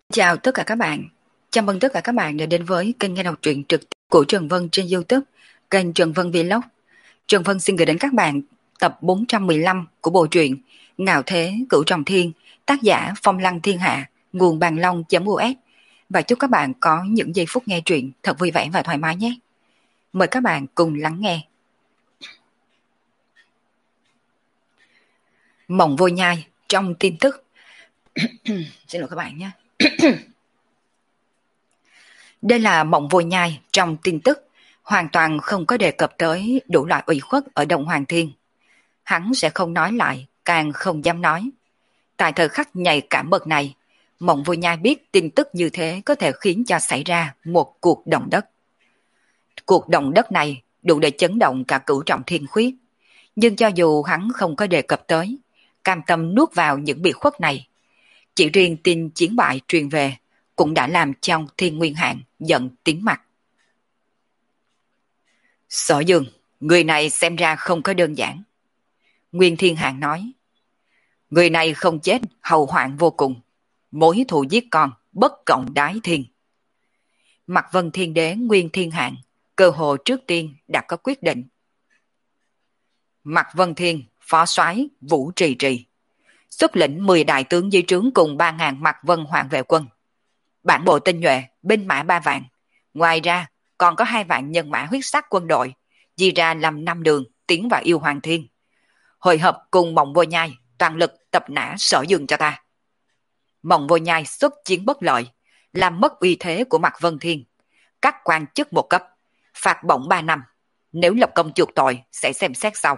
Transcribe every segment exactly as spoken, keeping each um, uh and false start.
Chào tất cả các bạn. Chào mừng tất cả các bạn đã đến với kênh nghe đọc truyện trực tiếp của Trần Vân trên YouTube, kênh Trần Vân Vlog. Trần Vân xin gửi đến các bạn tập bốn trăm mười lăm của bộ truyện Ngạo Thế Cửu Trọng Thiên, tác giả Phong Lăng Thiên Hạ, nguồn bàn long.us. Và chúc các bạn có những giây phút nghe truyện thật vui vẻ và thoải mái nhé. Mời các bạn cùng lắng nghe. Mộng Vô Nhai trong tin tức. Xin lỗi các bạn nhé. Đây là Mộng Vô Nhai trong tin tức, hoàn toàn không có đề cập tới đủ loại ủy khuất ở Đông Hoàng Thiên. Hắn sẽ không nói lại, càng không dám nói. Tại thời khắc nhạy cảm bậc này, Mộng Vô Nhai biết tin tức như thế có thể khiến cho xảy ra một cuộc động đất. Cuộc động đất này đủ để chấn động cả Cửu Trọng Thiên khuyết. Nhưng cho dù hắn không có đề cập tới, cam tâm nuốt vào những bị khuất này, chỉ riêng tin chiến bại truyền về cũng đã làm cho Thiên Nguyên Hạng giận tím mặt. Sở Dương, người này xem ra không có đơn giản. Nguyên Thiên Hạng nói, người này không chết hậu hoạn vô cùng, mối thù giết con bất cộng đái thiên. Mạc Vân Thiên Đế Nguyên Thiên Hạng cơ hồ trước tiên đã có quyết định. Mạc Vân Thiên phó soái Vũ Trì Trì xuất lĩnh mười đại tướng dưới trướng cùng ba ngàn Mạc Vân Hoàng vệ quân, bản bộ tinh nhuệ binh mã ba vạn, ngoài ra còn có hai vạn nhân mã huyết sắc quân đội, di ra làm năm đường tiến vào Yêu Hoàng Thiên. Hội hợp cùng Mộng Vô Nhai toàn lực tập nã Sở Dương cho ta. Mộng Vô Nhai xuất chiến bất lợi, làm mất uy thế của Mạc Vân Thiên, cắt quan chức một cấp, phạt bổng ba năm, nếu lập công chuộc tội sẽ xem xét sau.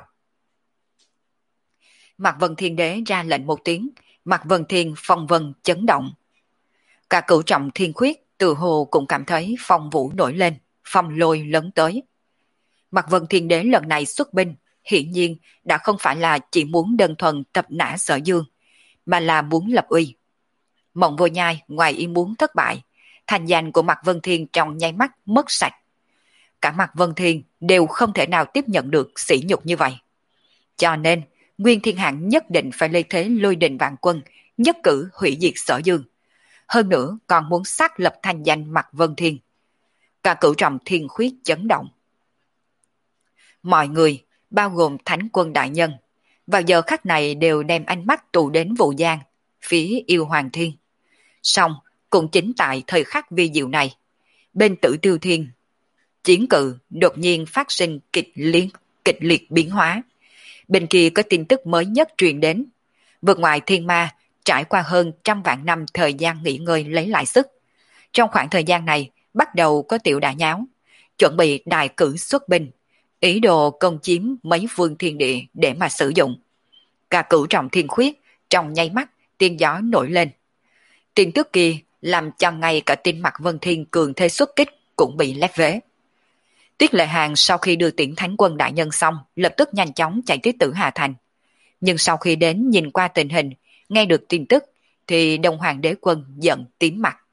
Mạc Vân Thiên Đế ra lệnh một tiếng, Mạc Vân Thiên phong vân chấn động. Cả Cửu Trọng Thiên khuyết từ hồ cũng cảm thấy phong vũ nổi lên, phong lôi lớn tới. Mạc Vân Thiên Đế lần này xuất binh, hiển nhiên đã không phải là chỉ muốn đơn thuần tập nã Sở Dương, mà là muốn lập uy. Mộng Vô Nhai ngoài ý muốn thất bại, thành danh của Mạc Vân Thiên trong nháy mắt mất sạch. Cả Mạc Vân Thiên đều không thể nào tiếp nhận được sỉ nhục như vậy. Cho nên, Nguyên Thiên Hạng nhất định phải lấy thế lôi đình vạn quân, nhất cử hủy diệt Sở Dương. Hơn nữa còn muốn xác lập thành danh Mạc Vân Thiên. Cả Cửu Trọng Thiên khuyết chấn động. Mọi người, bao gồm Thánh Quân Đại Nhân, vào giờ khắc này đều đem ánh mắt tụ đến Vũ Giang, phía Yêu Hoàng Thiên. Song cũng chính tại thời khắc vi diệu này, bên Tử Tiêu Thiên, chiến cự đột nhiên phát sinh kịch liệt, kịch liệt biến hóa. Bên kia có tin tức mới nhất truyền đến. Vượt ngoài thiên ma, trải qua hơn trăm vạn năm thời gian nghỉ ngơi lấy lại sức. Trong khoảng thời gian này, bắt đầu có tiểu đả nháo, chuẩn bị đại cử xuất binh, ý đồ công chiếm mấy phương thiên địa để mà sử dụng. Cả Cửu Trọng Thiên khuyết, trong nháy mắt, tiên gió nổi lên. Tin tức kia làm cho ngay cả tin Mạc Vân Thiên cường thế xuất kích cũng bị lép vế. Tuyết Lệ Hàng sau khi đưa tiễn Thánh Quân Đại Nhân xong, lập tức nhanh chóng chạy tới Tử Hà Thành. Nhưng sau khi đến nhìn qua tình hình, nghe được tin tức, thì Đông Hoàng Đế Quân giận tím mặt.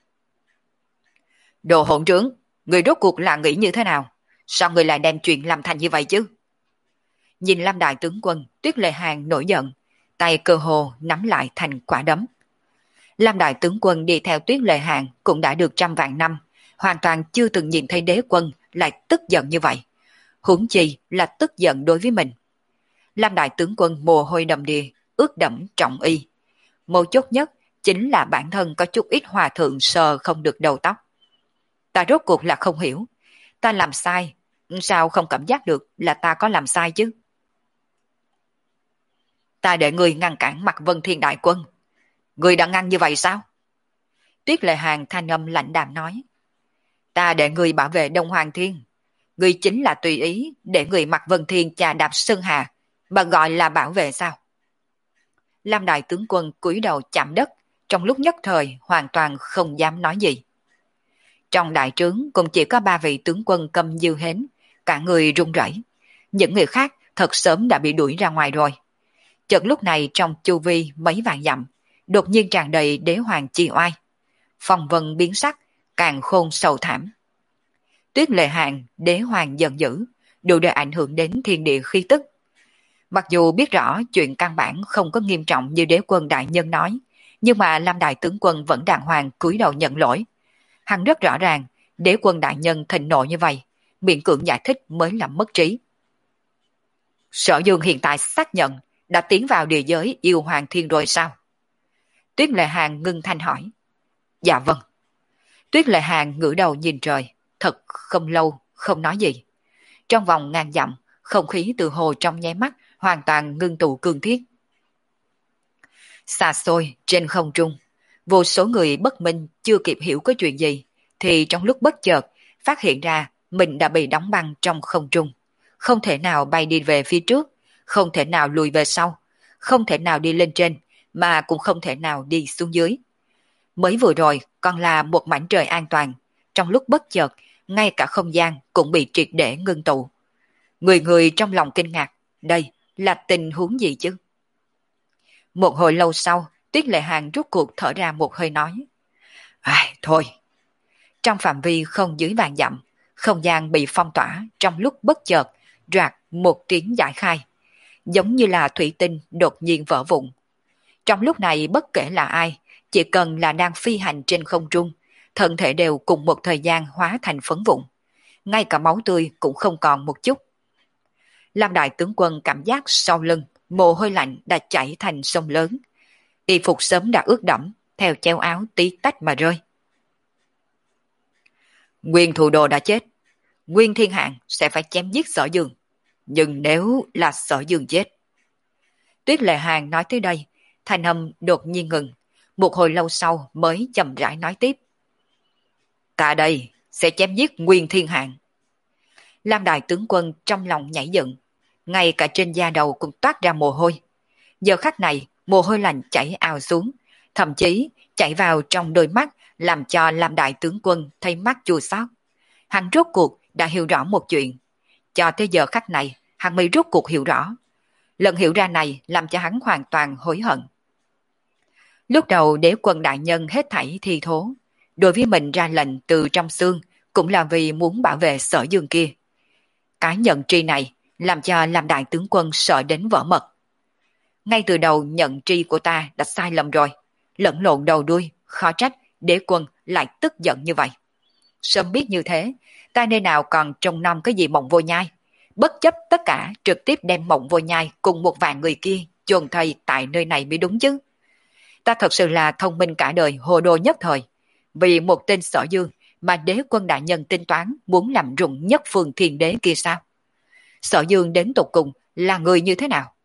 Đồ hỗn trướng, người rốt cuộc là nghĩ như thế nào? Sao người lại đem chuyện làm thành như vậy chứ? Nhìn Lam Đại Tướng Quân, Tuyết Lệ Hàng nổi giận, tay cơ hồ nắm lại thành quả đấm. Lam Đại Tướng Quân đi theo Tuyết Lệ Hàng cũng đã được trăm vạn năm, hoàn toàn chưa từng nhìn thấy đế quân lại tức giận như vậy. Huống chi là tức giận đối với mình. Lam Đại Tướng Quân mồ hôi đầm đìa, ướt đẫm trọng y. Mấu chốt nhất chính là bản thân có chút ít hòa thượng sờ không được đầu tóc. Ta rốt cuộc là không hiểu. Ta làm sai, sao không cảm giác được là ta có làm sai chứ? Ta để người ngăn cản Mạc Vân Thiên Đại Quân. Người đã ngăn như vậy sao? Tuyết Lệ Hàng thanh âm lạnh đạm nói. Ta để người bảo vệ Đông Hoàng Thiên. Người chính là tùy ý để người Mạc Vân Thiên chà đạp Sơn Hà, mà gọi là bảo vệ sao? Lam Đại Tướng Quân cúi đầu chạm đất, trong lúc nhất thời hoàn toàn không dám nói gì. Trong đại trướng cũng chỉ có ba vị tướng quân Câm Dư Hến, cả người run rẩy. Những người khác thật sớm đã bị đuổi ra ngoài rồi. Chợt lúc này trong chu vi mấy vạn dặm, đột nhiên tràn đầy đế hoàng chi oai. Phong vân biến sắc, càng khôn sầu thảm. Tuyết Lệ Hàng, đế hoàng giận dữ, đủ để ảnh hưởng đến thiên địa khí tức. Mặc dù biết rõ chuyện căn bản không có nghiêm trọng như đế quân đại nhân nói, Nhưng mà Lam Đại tướng quân vẫn đàng hoàng cúi đầu nhận lỗi. Hắn rất rõ ràng, đế quân đại nhân thịnh nộ như vậy, miễn cưỡng giải thích mới làm mất trí. Sở Dương hiện tại xác nhận đã tiến vào địa giới yêu hoàng thiên rồi sao? Tuyết Lệ Hàng ngưng thanh hỏi. Dạ vâng. Tuyết Lệ Hàng ngửa đầu nhìn trời, thật không lâu, không nói gì. Trong vòng ngàn dặm, không khí từ hồ trong nháy mắt hoàn toàn ngưng tụ cương thiết. Xa xôi, trên không trung, vô số người bất minh chưa kịp hiểu có chuyện gì, thì trong lúc bất chợt, phát hiện ra mình đã bị đóng băng trong không trung. Không thể nào bay đi về phía trước, không thể nào lùi về sau, không thể nào đi lên trên, mà cũng không thể nào đi xuống dưới. Mới vừa rồi còn là một mảnh trời an toàn, trong lúc bất chợt, ngay cả không gian cũng bị triệt để ngưng tụ. Người người trong lòng kinh ngạc, đây là tình huống gì chứ? Một hồi lâu sau, Tuyết Lệ Hàng rút cuộc thở ra một hơi nói. Ai, thôi. Trong phạm vi không dưới vạn dặm, không gian bị phong tỏa trong lúc bất chợt, rạc một tiếng giải khai. Giống như là thủy tinh đột nhiên vỡ vụn. Trong lúc này bất kể là ai, chỉ cần là đang phi hành trên không trung, thân thể đều cùng một thời gian hóa thành phấn vụn. Ngay cả máu tươi cũng không còn một chút. Lam Đại tướng quân cảm giác sau lưng, mồ hôi lạnh đã chảy thành sông lớn. Y phục sớm đã ướt đẫm, theo treo áo tí tách mà rơi. Nguyên Thủ Đồ đã chết, Nguyên Thiên Hạng sẽ phải chém giết Sở Dương. Nhưng nếu là Sở Dương chết. Tuyết Lệ Hàng nói tới đây, thanh âm đột nhiên ngừng, một hồi lâu sau mới chậm rãi nói tiếp. Ta đây sẽ chém giết Nguyên Thiên Hạng. Lam Đại tướng quân trong lòng nhảy dựng, ngay cả trên da đầu cũng toát ra mồ hôi. Giờ khắc này, mồ hôi lạnh chảy ào xuống, thậm chí chảy vào trong đôi mắt, làm cho Lam Đại tướng quân thấy mắt chua xót. Hắn rốt cuộc đã hiểu rõ một chuyện. Cho tới giờ khắc này, hắn mới rốt cuộc hiểu rõ. Lần hiểu ra này làm cho hắn hoàn toàn hối hận. Lúc đầu đế quân đại nhân hết thảy thi thố, đối với mình ra lệnh từ trong xương cũng là vì muốn bảo vệ Sở Dương kia. Cái nhận tri này làm cho Lam Đại tướng quân sợ đến vỡ mật. Ngay từ đầu nhận tri của ta đã sai lầm rồi, lẫn lộn đầu đuôi, khó trách đế quân lại tức giận như vậy. Sớm biết như thế, ta nơi nào còn trông nom cái gì Mộng Vô Nhai, bất chấp tất cả trực tiếp đem Mộng Vô Nhai cùng một vạn người kia chôn thây tại nơi này mới đúng chứ. Ta thật sự là thông minh cả đời hồ đồ nhất thời, vì một tên Sở Dương mà đế quân đại nhân tính toán muốn làm rụng nhất phương thiên đế kia sao? Sở Dương đến tột cùng là người như thế nào?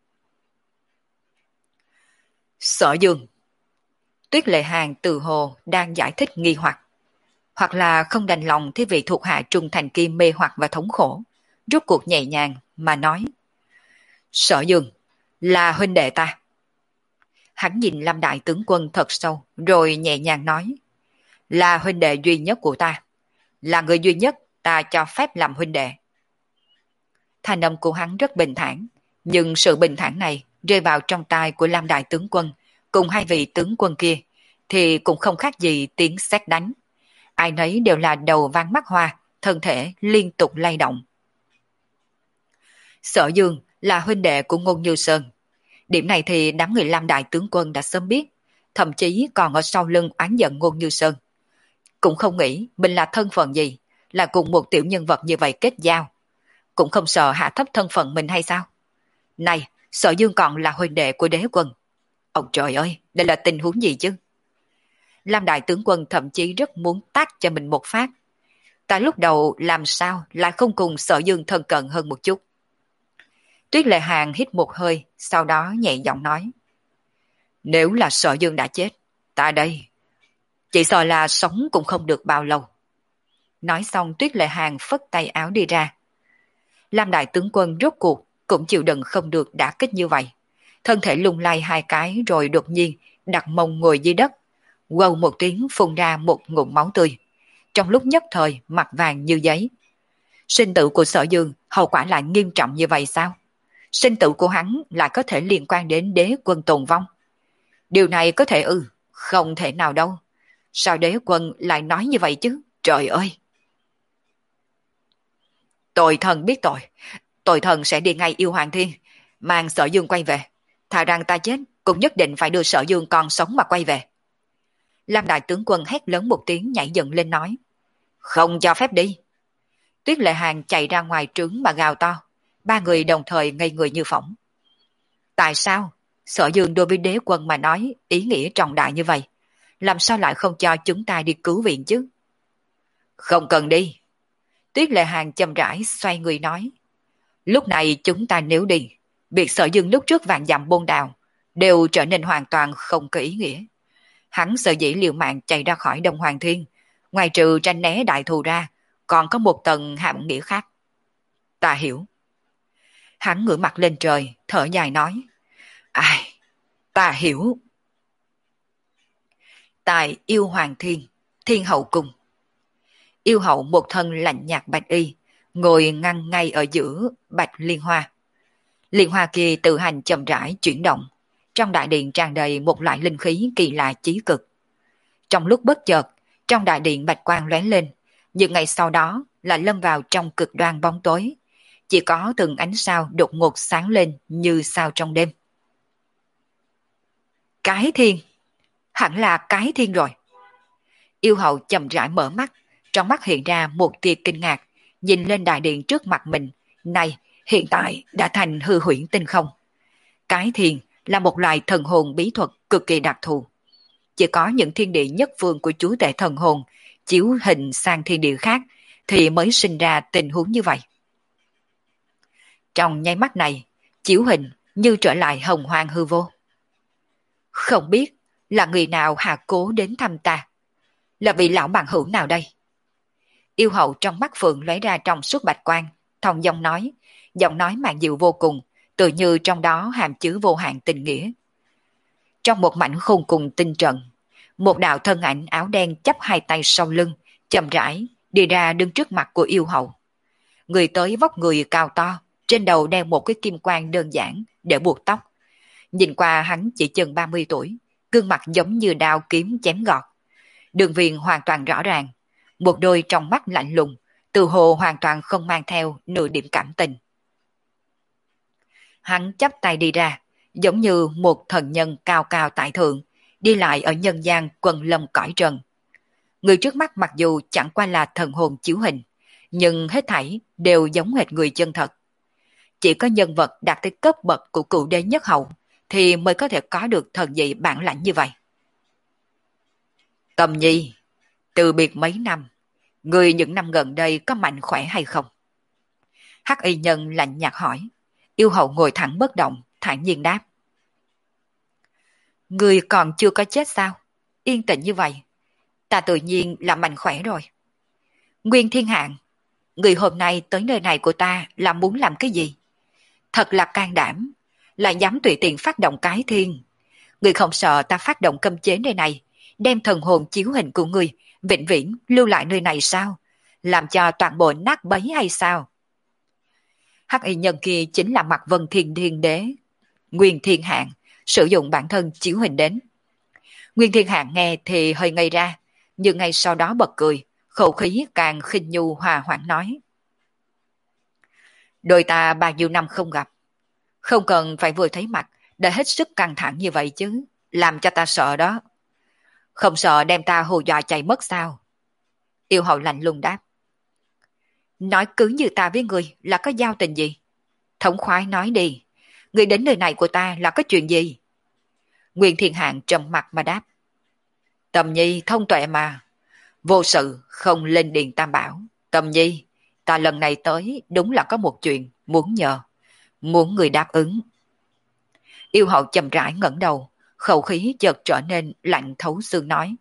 Sở Dương. Tuyết Lệ Hàng từ hồ đang giải thích nghi hoặc, hoặc là không đành lòng thế vị thuộc hạ trung thành kia mê hoặc và thống khổ, rút cuộc nhẹ nhàng mà nói. Sở Dương là huynh đệ ta. Hắn nhìn Lam Đại tướng quân thật sâu, rồi nhẹ nhàng nói. Là huynh đệ duy nhất của ta, là người duy nhất ta cho phép làm huynh đệ. Thanh âm của hắn rất bình thản, nhưng sự bình thản này rơi vào trong tai của Lam Đại tướng quân cùng hai vị tướng quân kia thì cũng không khác gì tiếng sét đánh. Ai nấy đều là đầu váng mắt hoa, thân thể liên tục lay động. Sở Dương là huynh đệ của Ngôn Như Sơn. Điểm này thì đám người Lam Đại tướng quân đã sớm biết, thậm chí còn ở sau lưng oán giận Ngôn Như Sơn. Cũng không nghĩ mình là thân phận gì, là cùng một tiểu nhân vật như vậy kết giao. Cũng không sợ hạ thấp thân phận mình hay sao? Này, Sở Dương còn là huynh đệ của đế quân. Ông trời ơi, đây là tình huống gì chứ? Lam Đại tướng quân thậm chí rất muốn tát cho mình một phát. Ta lúc đầu làm sao lại không cùng Sở Dương thân cận hơn một chút? Tuyết Lệ Hàng hít một hơi, sau đó nhẹ giọng nói. Nếu là Sở Dương đã chết, ta đây, chỉ sợ là sống cũng không được bao lâu. Nói xong Tuyết Lệ Hàng phất tay áo đi ra. Lam Đại tướng quân rốt cuộc cũng chịu đựng không được đả kích như vậy. Thân thể lung lay hai cái rồi đột nhiên đặt mông ngồi dưới đất. Quâu một tiếng phun ra một ngụm máu tươi. Trong lúc nhất thời mặt vàng như giấy. Sinh tử của Sở Dương hậu quả lại nghiêm trọng như vậy sao? Sinh tử của hắn lại có thể liên quan đến đế quân tồn vong. Điều này có thể ư? Không thể nào đâu. Sao đế quân lại nói như vậy chứ? Trời ơi! Tội thần biết tội. Tội thần sẽ đi ngay yêu hoàng thiên, mang Sở Dương quay về. Thà rằng ta chết, cũng nhất định phải đưa Sở Dương còn sống mà quay về. Lam đại tướng quân hét lớn một tiếng nhảy dựng lên nói. Không cho phép đi. Tuyết Lệ Hàng chạy ra ngoài trướng mà gào to. Ba người đồng thời ngây người như phỏng. Tại sao? Sở Dương đối với đế quân mà nói ý nghĩa trọng đại như vậy. Làm sao lại không cho chúng ta đi cứu viện chứ? Không cần đi. Tuyết Lệ Hàng chậm rãi xoay người nói. Lúc này chúng ta nếu đi, việc Sở Dương lúc trước vạn dặm bôn đào đều trở nên hoàn toàn không có ý nghĩa. Hắn sợ dĩ liều mạng chạy ra khỏi Đông Hoàng Thiên, ngoài trừ tranh né đại thù ra, còn có một tầng hàm nghĩa khác. Ta hiểu. Hắn ngửa mặt lên trời, thở dài nói. Ai, ta hiểu. Tại Yêu Hoàng Thiên, Thiên Hậu Cung. Yêu hậu một thân lạnh nhạt bạch y, ngồi ngăn ngay ở giữa bạch liên hoa. Liên hoa kia tự hành chậm rãi chuyển động, trong đại điện tràn đầy một loại linh khí kỳ lạ chí cực. Trong lúc bất chợt, trong đại điện bạch quang lóe lên, nhưng ngày sau đó là lâm vào trong cực đoan bóng tối, chỉ có từng ánh sao đột ngột sáng lên như sao trong đêm. Cái thiên, hẳn là cái thiên rồi. Yêu hậu chậm rãi mở mắt, trong mắt hiện ra một tia kinh ngạc, nhìn lên đại điện trước mặt mình, này hiện tại đã thành hư huyễn tinh không. Cái thiên là một loại thần hồn bí thuật cực kỳ đặc thù. Chỉ có những thiên địa nhất phương của chúa tể thần hồn chiếu hình sang thiên địa khác thì mới sinh ra tình huống như vậy. Trong nháy mắt này, chiếu hình như trở lại hồng hoang hư vô. Không biết là người nào hạ cố đến thăm ta, là vị lão bằng hữu nào đây? Yêu hậu trong mắt phượng lóe ra trong suốt bạch quang, thong dong nói, giọng nói mạn dịu vô cùng, tự như trong đó hàm chứa vô hạn tình nghĩa. Trong một mảnh khôn cùng tinh trận, một đạo thân ảnh áo đen chắp hai tay sau lưng, chậm rãi đi ra đứng trước mặt của yêu hậu. Người tới vóc người cao to, trên đầu đeo một cái kim quan đơn giản để buộc tóc. Nhìn qua hắn chỉ chừng ba mươi tuổi, gương mặt giống như đao kiếm chém gọt. Đường viền hoàn toàn rõ ràng, một đôi trong mắt lạnh lùng, từ hồ hoàn toàn không mang theo nửa điểm cảm tình. Hắn chắp tay đi ra, giống như một thần nhân cao cao tại thượng, đi lại ở nhân gian quần lâm cõi trần. Người trước mắt mặc dù chẳng qua là thần hồn chiếu hình, nhưng hết thảy đều giống hệt người chân thật. Chỉ có nhân vật đạt tới cấp bậc của cựu đế nhất hậu thì mới có thể có được thần dị bản lãnh như vậy. Tâm Nhi, từ biệt mấy năm, người những năm gần đây có mạnh khỏe hay không? Hắc y nhân lạnh nhạt hỏi. Yêu hậu ngồi thẳng bất động, thản nhiên đáp. Người còn chưa có chết sao? Yên tĩnh như vậy, ta tự nhiên là mạnh khỏe rồi. Nguyên Thiên Hạng, người hôm nay tới nơi này của ta là muốn làm cái gì? Thật là can đảm, lại dám tùy tiện phát động cái thiên. Người không sợ ta phát động cấm chế nơi này, đem thần hồn chiếu hình của người vĩnh viễn lưu lại nơi này sao? Làm cho toàn bộ nát bấy hay sao? Hắc y nhân kia chính là Mạc Vân Thiên Thiên Đế Nguyên Thiên Hạng, sử dụng bản thân chiếu hình đến. Nguyên Thiên Hạng nghe thì hơi ngây ra, nhưng ngay sau đó bật cười, khẩu khí càng khinh nhu hòa hoãn nói. Đôi ta bao nhiêu năm không gặp, không cần phải vừa thấy mặt đã hết sức căng thẳng như vậy chứ, làm cho ta sợ đó. Không sợ đem ta hù dọa chạy mất sao? Yêu hậu lạnh lùng đáp. Nói cứ như ta với người là có giao tình gì? Thống khoái nói đi, người đến nơi này của ta là có chuyện gì? Nguyên Thiên Hạng trầm mặt mà đáp. Tầm Nhi thông tuệ mà, vô sự không lên điện Tam Bảo. Tầm Nhi, ta lần này tới đúng là có một chuyện muốn nhờ, muốn người đáp ứng. Yêu hậu chậm rãi ngẩng đầu, khẩu khí chợt trở nên lạnh thấu xương nói.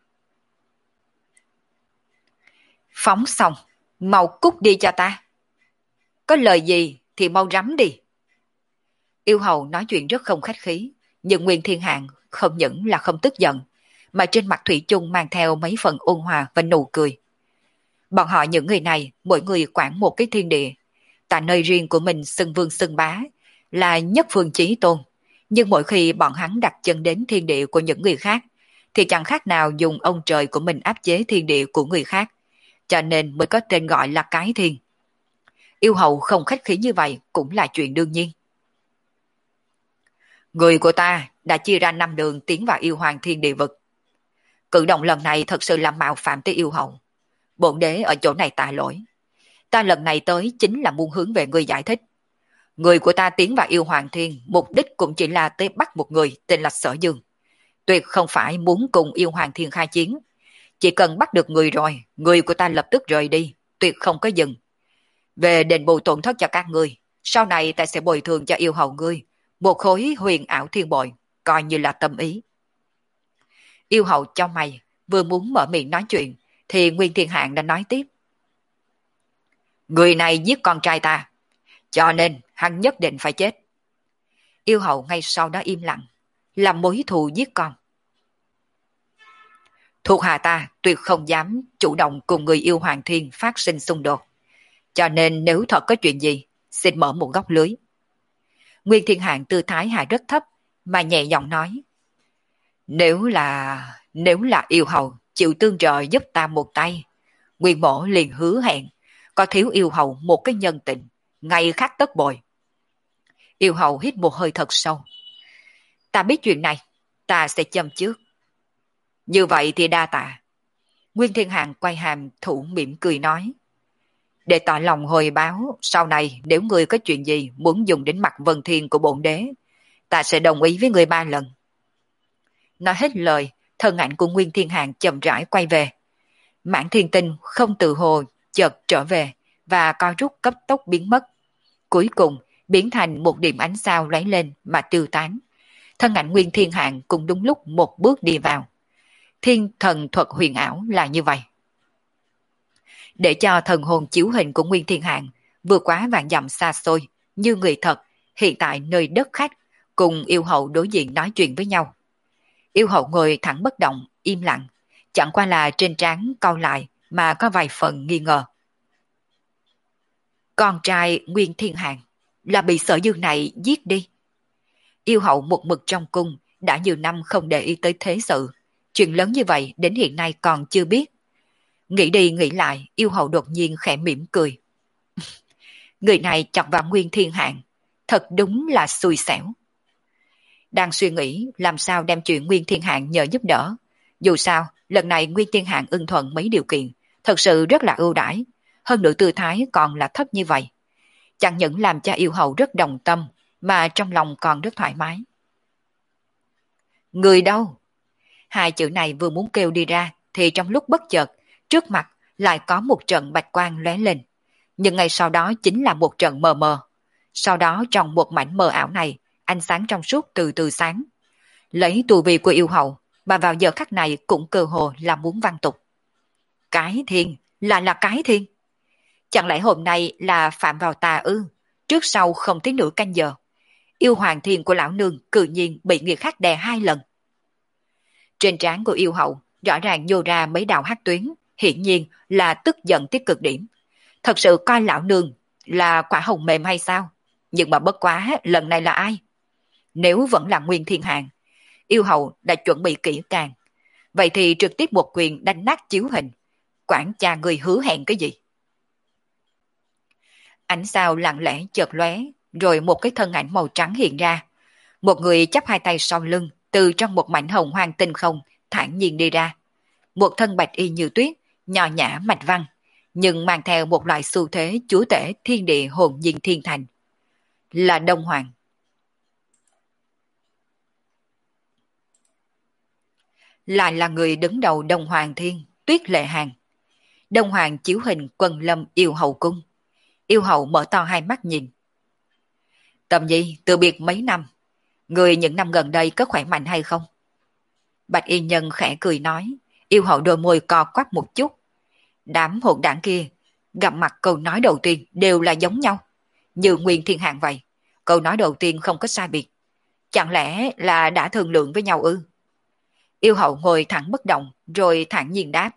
Phóng xong, mau cút đi cho ta. Có lời gì thì mau rắm đi. Yêu hầu nói chuyện rất không khách khí, nhưng Nguyên Thiên Hạng không những là không tức giận, mà trên mặt thủy chung mang theo mấy phần ôn hòa và nụ cười. Bọn họ những người này, mỗi người quản một cái thiên địa, tại nơi riêng của mình xưng vương xưng bá, là nhất phương chí tôn. Nhưng mỗi khi bọn hắn đặt chân đến thiên địa của những người khác, thì chẳng khác nào dùng ông trời của mình áp chế thiên địa của người khác, cho nên mới có tên gọi là cái thiên. Yêu hậu không khách khí như vậy cũng là chuyện đương nhiên. Người của ta đã chia ra năm đường tiến vào yêu hoàng thiên địa vực. Cử động lần này thật sự là mạo phạm tới yêu hậu. Bổn đế ở chỗ này tạ lỗi. Ta lần này tới chính là muốn hướng về người giải thích. Người của ta tiến vào yêu hoàng thiên, mục đích cũng chỉ là tới bắt một người tên là Sở Dương. Tuyệt không phải muốn cùng yêu hoàng thiên khai chiến. Chỉ cần bắt được người rồi, người của ta lập tức rời đi, tuyệt không có dừng. Về đền bù tổn thất cho các ngươi, sau này ta sẽ bồi thường cho yêu hậu ngươi một khối huyền ảo thiên bội, coi như là tâm ý. Yêu hậu cho mày, vừa muốn mở miệng nói chuyện, thì Nguyên Thiên Hạng đã nói tiếp. Người này giết con trai ta, cho nên hắn nhất định phải chết. Yêu hậu ngay sau đó im lặng, làm mối thù giết con. Thuộc hạ ta tuyệt không dám chủ động cùng người yêu hoàng thiên phát sinh xung đột. Cho nên nếu thật có chuyện gì, xin mở một góc lưới. Nguyên Thiên Hạng tư thái hạ rất thấp, mà nhẹ giọng nói. Nếu là... nếu là yêu hầu chịu tương trợ giúp ta một tay, Nguyên mổ liền hứa hẹn, có thiếu yêu hầu một cái nhân tình, ngay khắc tất bồi. Yêu hầu hít một hơi thật sâu. Ta biết chuyện này, ta sẽ châm trước. Như vậy thì đa tạ. Nguyên Thiên Hạng quay hàm thủ mỉm cười nói. Để tỏ lòng hồi báo, sau này nếu người có chuyện gì muốn dùng đến mặt vân thiên của bổn đế, ta sẽ đồng ý với người ba lần. Nói hết lời, thân ảnh của Nguyên Thiên Hạng chậm rãi quay về. Mãn Thiên Tinh không tự hồ chợt trở về và co rút cấp tốc biến mất. Cuối cùng biến thành một điểm ánh sao lóe lên mà tiêu tán. Thân ảnh Nguyên Thiên Hạng cũng đúng lúc một bước đi vào. Thiên thần thuật huyền ảo là như vậy. Để cho thần hồn chiếu hình của Nguyên Thiên Hạng vượt quá vạn dặm xa xôi, như người thật, hiện tại nơi đất khách, cùng yêu hậu đối diện nói chuyện với nhau. Yêu hậu ngồi thẳng bất động, im lặng, chẳng qua là trên trán cau lại mà có vài phần nghi ngờ. Con trai Nguyên Thiên Hạng là bị Sở Dương này giết đi. Yêu hậu một mực trong cung, đã nhiều năm không để ý tới thế sự. Chuyện lớn như vậy đến hiện nay còn chưa biết. Nghĩ đi nghĩ lại, yêu hậu đột nhiên khẽ mỉm cười. Người này chọc vào Nguyên Thiên Hạng, thật đúng là xui xẻo. Đang suy nghĩ làm sao đem chuyện Nguyên Thiên Hạng nhờ giúp đỡ. Dù sao, lần này Nguyên Thiên Hạng ưng thuận mấy điều kiện, thật sự rất là ưu đãi. Hơn nữa tư thái còn là thấp như vậy. Chẳng những làm cho yêu hậu rất đồng tâm, mà trong lòng còn rất thoải mái. Người đâu? Hai chữ này vừa muốn kêu đi ra, thì trong lúc bất chợt, trước mặt lại có một trận bạch quang lóe lên. Nhưng ngay sau đó chính là một trận mờ mờ. Sau đó trong một mảnh mờ ảo này, ánh sáng trong suốt từ từ sáng. Lấy tu vi của yêu hậu, mà vào giờ khắc này cũng cơ hồ là muốn văn tục. Cái thiên, là là cái thiên. Chẳng lẽ hôm nay là phạm vào tà ư, trước sau không tới nửa canh giờ. Yêu hoàng thiên của lão nương cự nhiên bị người khác đè hai lần. Trên trán của yêu hậu rõ ràng nhô ra mấy đạo hắc tuyến, hiển nhiên là tức giận tới cực điểm. Thật sự coi lão nương là quả hồng mềm hay sao? Nhưng mà bất quá lần này là ai? Nếu vẫn là Nguyên Thiên Hạng, yêu hậu đã chuẩn bị kỹ càng. Vậy thì trực tiếp một quyền đánh nát chiếu hình. Quản cha người hứa hẹn cái gì? Ánh sao lặng lẽ chợt lóe, rồi một cái thân ảnh màu trắng hiện ra. Một người chắp hai tay sau lưng, từ trong một mảnh hồng hoang tinh không, thản nhiên đi ra. Một thân bạch y như tuyết, nhỏ nhã mạch văn, nhưng mang theo một loại xu thế chúa tể thiên địa hồn nhiên thiên thành. Là Đông Hoàng. Lại là người đứng đầu Đông Hoàng Thiên, Tuyết Lệ Hàng. Đông Hoàng chiếu hình Quân Lâm yêu hậu cung. Yêu hậu mở to hai mắt nhìn. Tầm Nhi từ biệt mấy năm, người những năm gần đây có khỏe mạnh hay không? Bạch y nhân khẽ cười nói. Yêu hậu đôi môi co quắp một chút. Đám hỗn đảng kia gặp mặt câu nói đầu tiên đều là giống nhau, như Nguyên Thiên Hạng vậy. Câu nói đầu tiên không có sai biệt. Chẳng lẽ là đã thương lượng với nhau ư? Yêu hậu ngồi thẳng bất động, rồi thản nhiên đáp.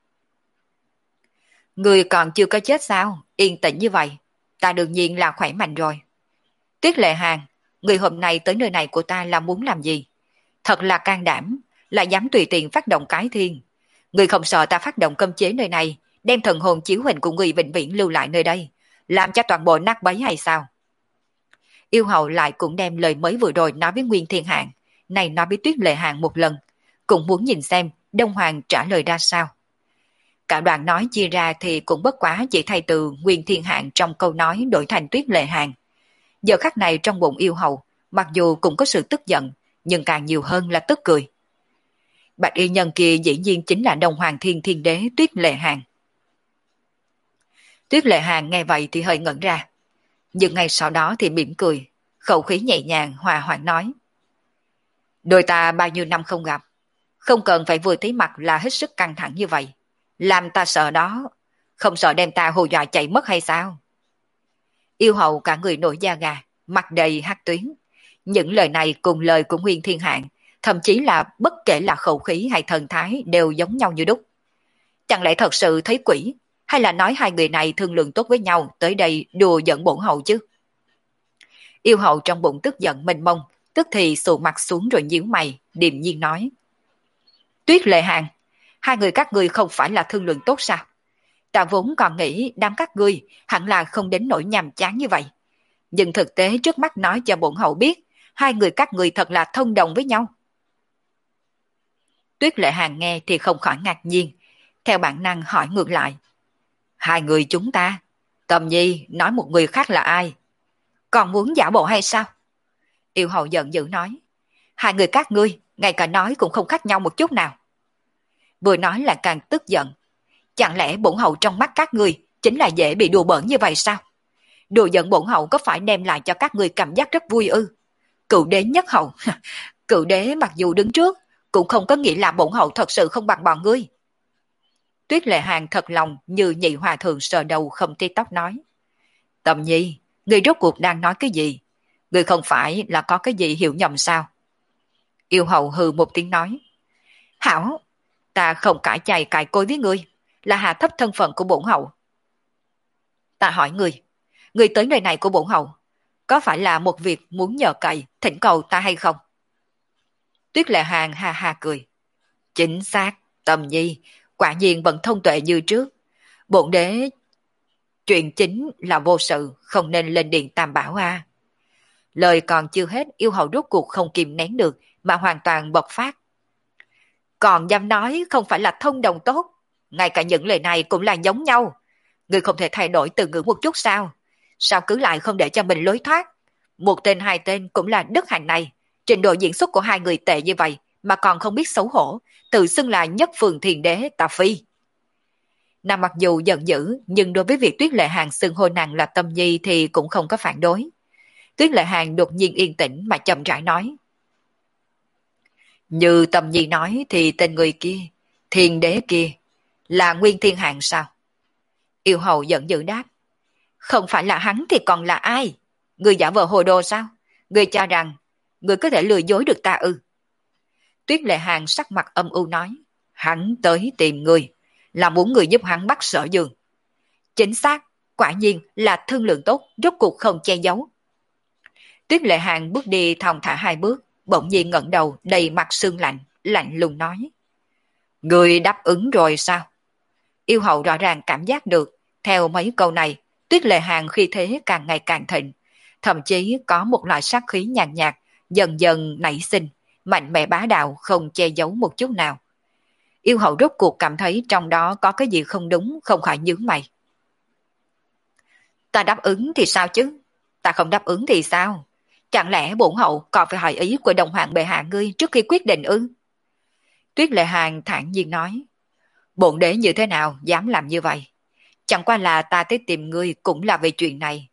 Người còn chưa có chết sao? Yên tĩnh như vậy, ta đương nhiên là khỏe mạnh rồi. Tuyết Lệ Hàng, người hôm nay tới nơi này của ta là muốn làm gì? Thật là can đảm, là dám tùy tiện phát động cái thiên. Người không sợ ta phát động cấm chế nơi này, đem thần hồn chiếu hình của người vĩnh viễn lưu lại nơi đây, làm cho toàn bộ nát bấy hay sao? Yêu hậu lại cũng đem lời mới vừa rồi nói với Nguyên Thiên Hạng, này nói với Tuyết Lệ Hạng một lần, cũng muốn nhìn xem Đông Hoàng trả lời ra sao. Cả đoạn nói chia ra thì cũng bất quá chỉ thay từ Nguyên Thiên Hạng trong câu nói đổi thành Tuyết Lệ Hạng. Giờ khắc này trong bụng yêu hậu, mặc dù cũng có sự tức giận, nhưng càng nhiều hơn là tức cười. Bạch y nhân kia dĩ nhiên chính là Đông Hoàng Thiên Thiên Đế Tuyết Lệ Hạng. Tuyết Lệ Hạng nghe vậy thì hơi ngẩn ra, nhưng ngay sau đó thì mỉm cười, khẩu khí nhẹ nhàng hòa hoãn nói. Đôi ta bao nhiêu năm không gặp, không cần phải vừa thấy mặt là hết sức căng thẳng như vậy. Làm ta sợ đó, không sợ đem ta hù dọa chạy mất hay sao? Yêu hậu cả người nổi da gà, mặt đầy hắc tuyến. Những lời này cùng lời của Nguyên Thiên Hạng, thậm chí là bất kể là khẩu khí hay thần thái đều giống nhau như đúc. Chẳng lẽ thật sự thấy quỷ, hay là nói hai người này thương lượng tốt với nhau tới đây đùa giận bổn hậu chứ? Yêu hậu trong bụng tức giận mênh mông, tức thì xù mặt xuống rồi nhíu mày, điềm nhiên nói. Tuyết Lệ Hạng, hai người các ngươi không phải là thương lượng tốt sao? Ta vốn còn nghĩ đám các ngươi hẳn là không đến nỗi nhàm chán như vậy. Nhưng thực tế trước mắt nói cho bổn hậu biết, hai người các ngươi thật là thông đồng với nhau. Tuyết Lệ Hạng nghe thì không khỏi ngạc nhiên, theo bản năng hỏi ngược lại. Hai người chúng ta, Tầm Nhi nói một người khác là ai? Còn muốn giả bộ hay sao? Yêu hậu giận dữ nói. Hai người các ngươi, ngay cả nói cũng không khác nhau một chút nào. Vừa nói là càng tức giận. Chẳng lẽ bổn hậu trong mắt các ngươi chính là dễ bị đùa bỡn như vậy sao? Đùa giận bổn hậu có phải đem lại cho các ngươi cảm giác rất vui ư? Cựu đế nhất hậu, cựu đế mặc dù đứng trước, cũng không có nghĩa là bổn hậu thật sự không bằng bọn ngươi. Tuyết Lệ Hạng thật lòng như nhị hòa thượng sờ đầu không tê tóc nói. Tầm Nhi, ngươi rốt cuộc đang nói cái gì? Ngươi không phải là có cái gì hiểu nhầm sao? Yêu hậu hừ một tiếng nói. Hảo, ta không cãi chày cãi cối với ngươi, là hạ thấp thân phận của bổn hậu. Ta hỏi ngươi, ngươi tới nơi này của bổn hậu, có phải là một việc muốn nhờ cậy, thỉnh cầu ta hay không? Tuyết Lệ Hạng ha ha cười. Chính xác, Tầm Nhi, quả nhiên vẫn thông tuệ như trước. Bổn đế chuyện chính là vô sự, không nên lên điện Tam Bảo a. À. Lời còn chưa hết, yêu hậu rốt cuộc không kìm nén được mà hoàn toàn bộc phát. Còn dám nói không phải là thông đồng tốt, ngay cả những lời này cũng là giống nhau. Người không thể thay đổi từ ngữ một chút sao? Sao cứ lại không để cho mình lối thoát? Một tên hai tên cũng là đức hạnh này. Trình độ diễn xuất của hai người tệ như vậy mà còn không biết xấu hổ, tự xưng là nhất phường thiền đế tà phi. Nàng mặc dù giận dữ, nhưng đối với việc Tuyết Lệ Hạng xưng hô nàng là Tâm Nhi thì cũng không có phản đối. Tuyết Lệ Hạng đột nhiên yên tĩnh mà chậm rãi nói. Như Tâm Nhi nói thì tên người kia, thiền đế kia, là Nguyên Thiên Hạng sao? Yêu hậu giận dữ đáp. Không phải là hắn thì còn là ai? Người giả vờ hồ đồ sao? Người cho rằng người có thể lừa dối được ta ư? Tuyết Lệ Hạng sắc mặt âm u nói. Hắn tới tìm người, là muốn người giúp hắn bắt Sở Dương. Chính xác, quả nhiên là thương lượng tốt, rốt cuộc không che giấu. Tuyết Lệ Hạng bước đi thong thả hai bước, bỗng nhiên ngẩng đầu đầy mặt sương lạnh, lạnh lùng nói. Người đáp ứng rồi sao? Yêu hậu rõ ràng cảm giác được, theo mấy câu này, Tuyết Lệ Hạng khi thế càng ngày càng thịnh, thậm chí có một loại sát khí nhàn nhạt, dần dần nảy sinh, mạnh mẽ bá đạo không che giấu một chút nào. Yêu hậu rốt cuộc cảm thấy trong đó có cái gì không đúng, không khỏi nhướng mày. Ta đáp ứng thì sao chứ? Ta không đáp ứng thì sao? Chẳng lẽ bổn hậu còn phải hỏi ý của đồng hoàng bệ hạ ngươi trước khi quyết định ư? Tuyết Lệ Hạng thản nhiên nói. Bổn đế như thế nào dám làm như vậy? Chẳng qua là ta tới tìm ngươi cũng là về chuyện này.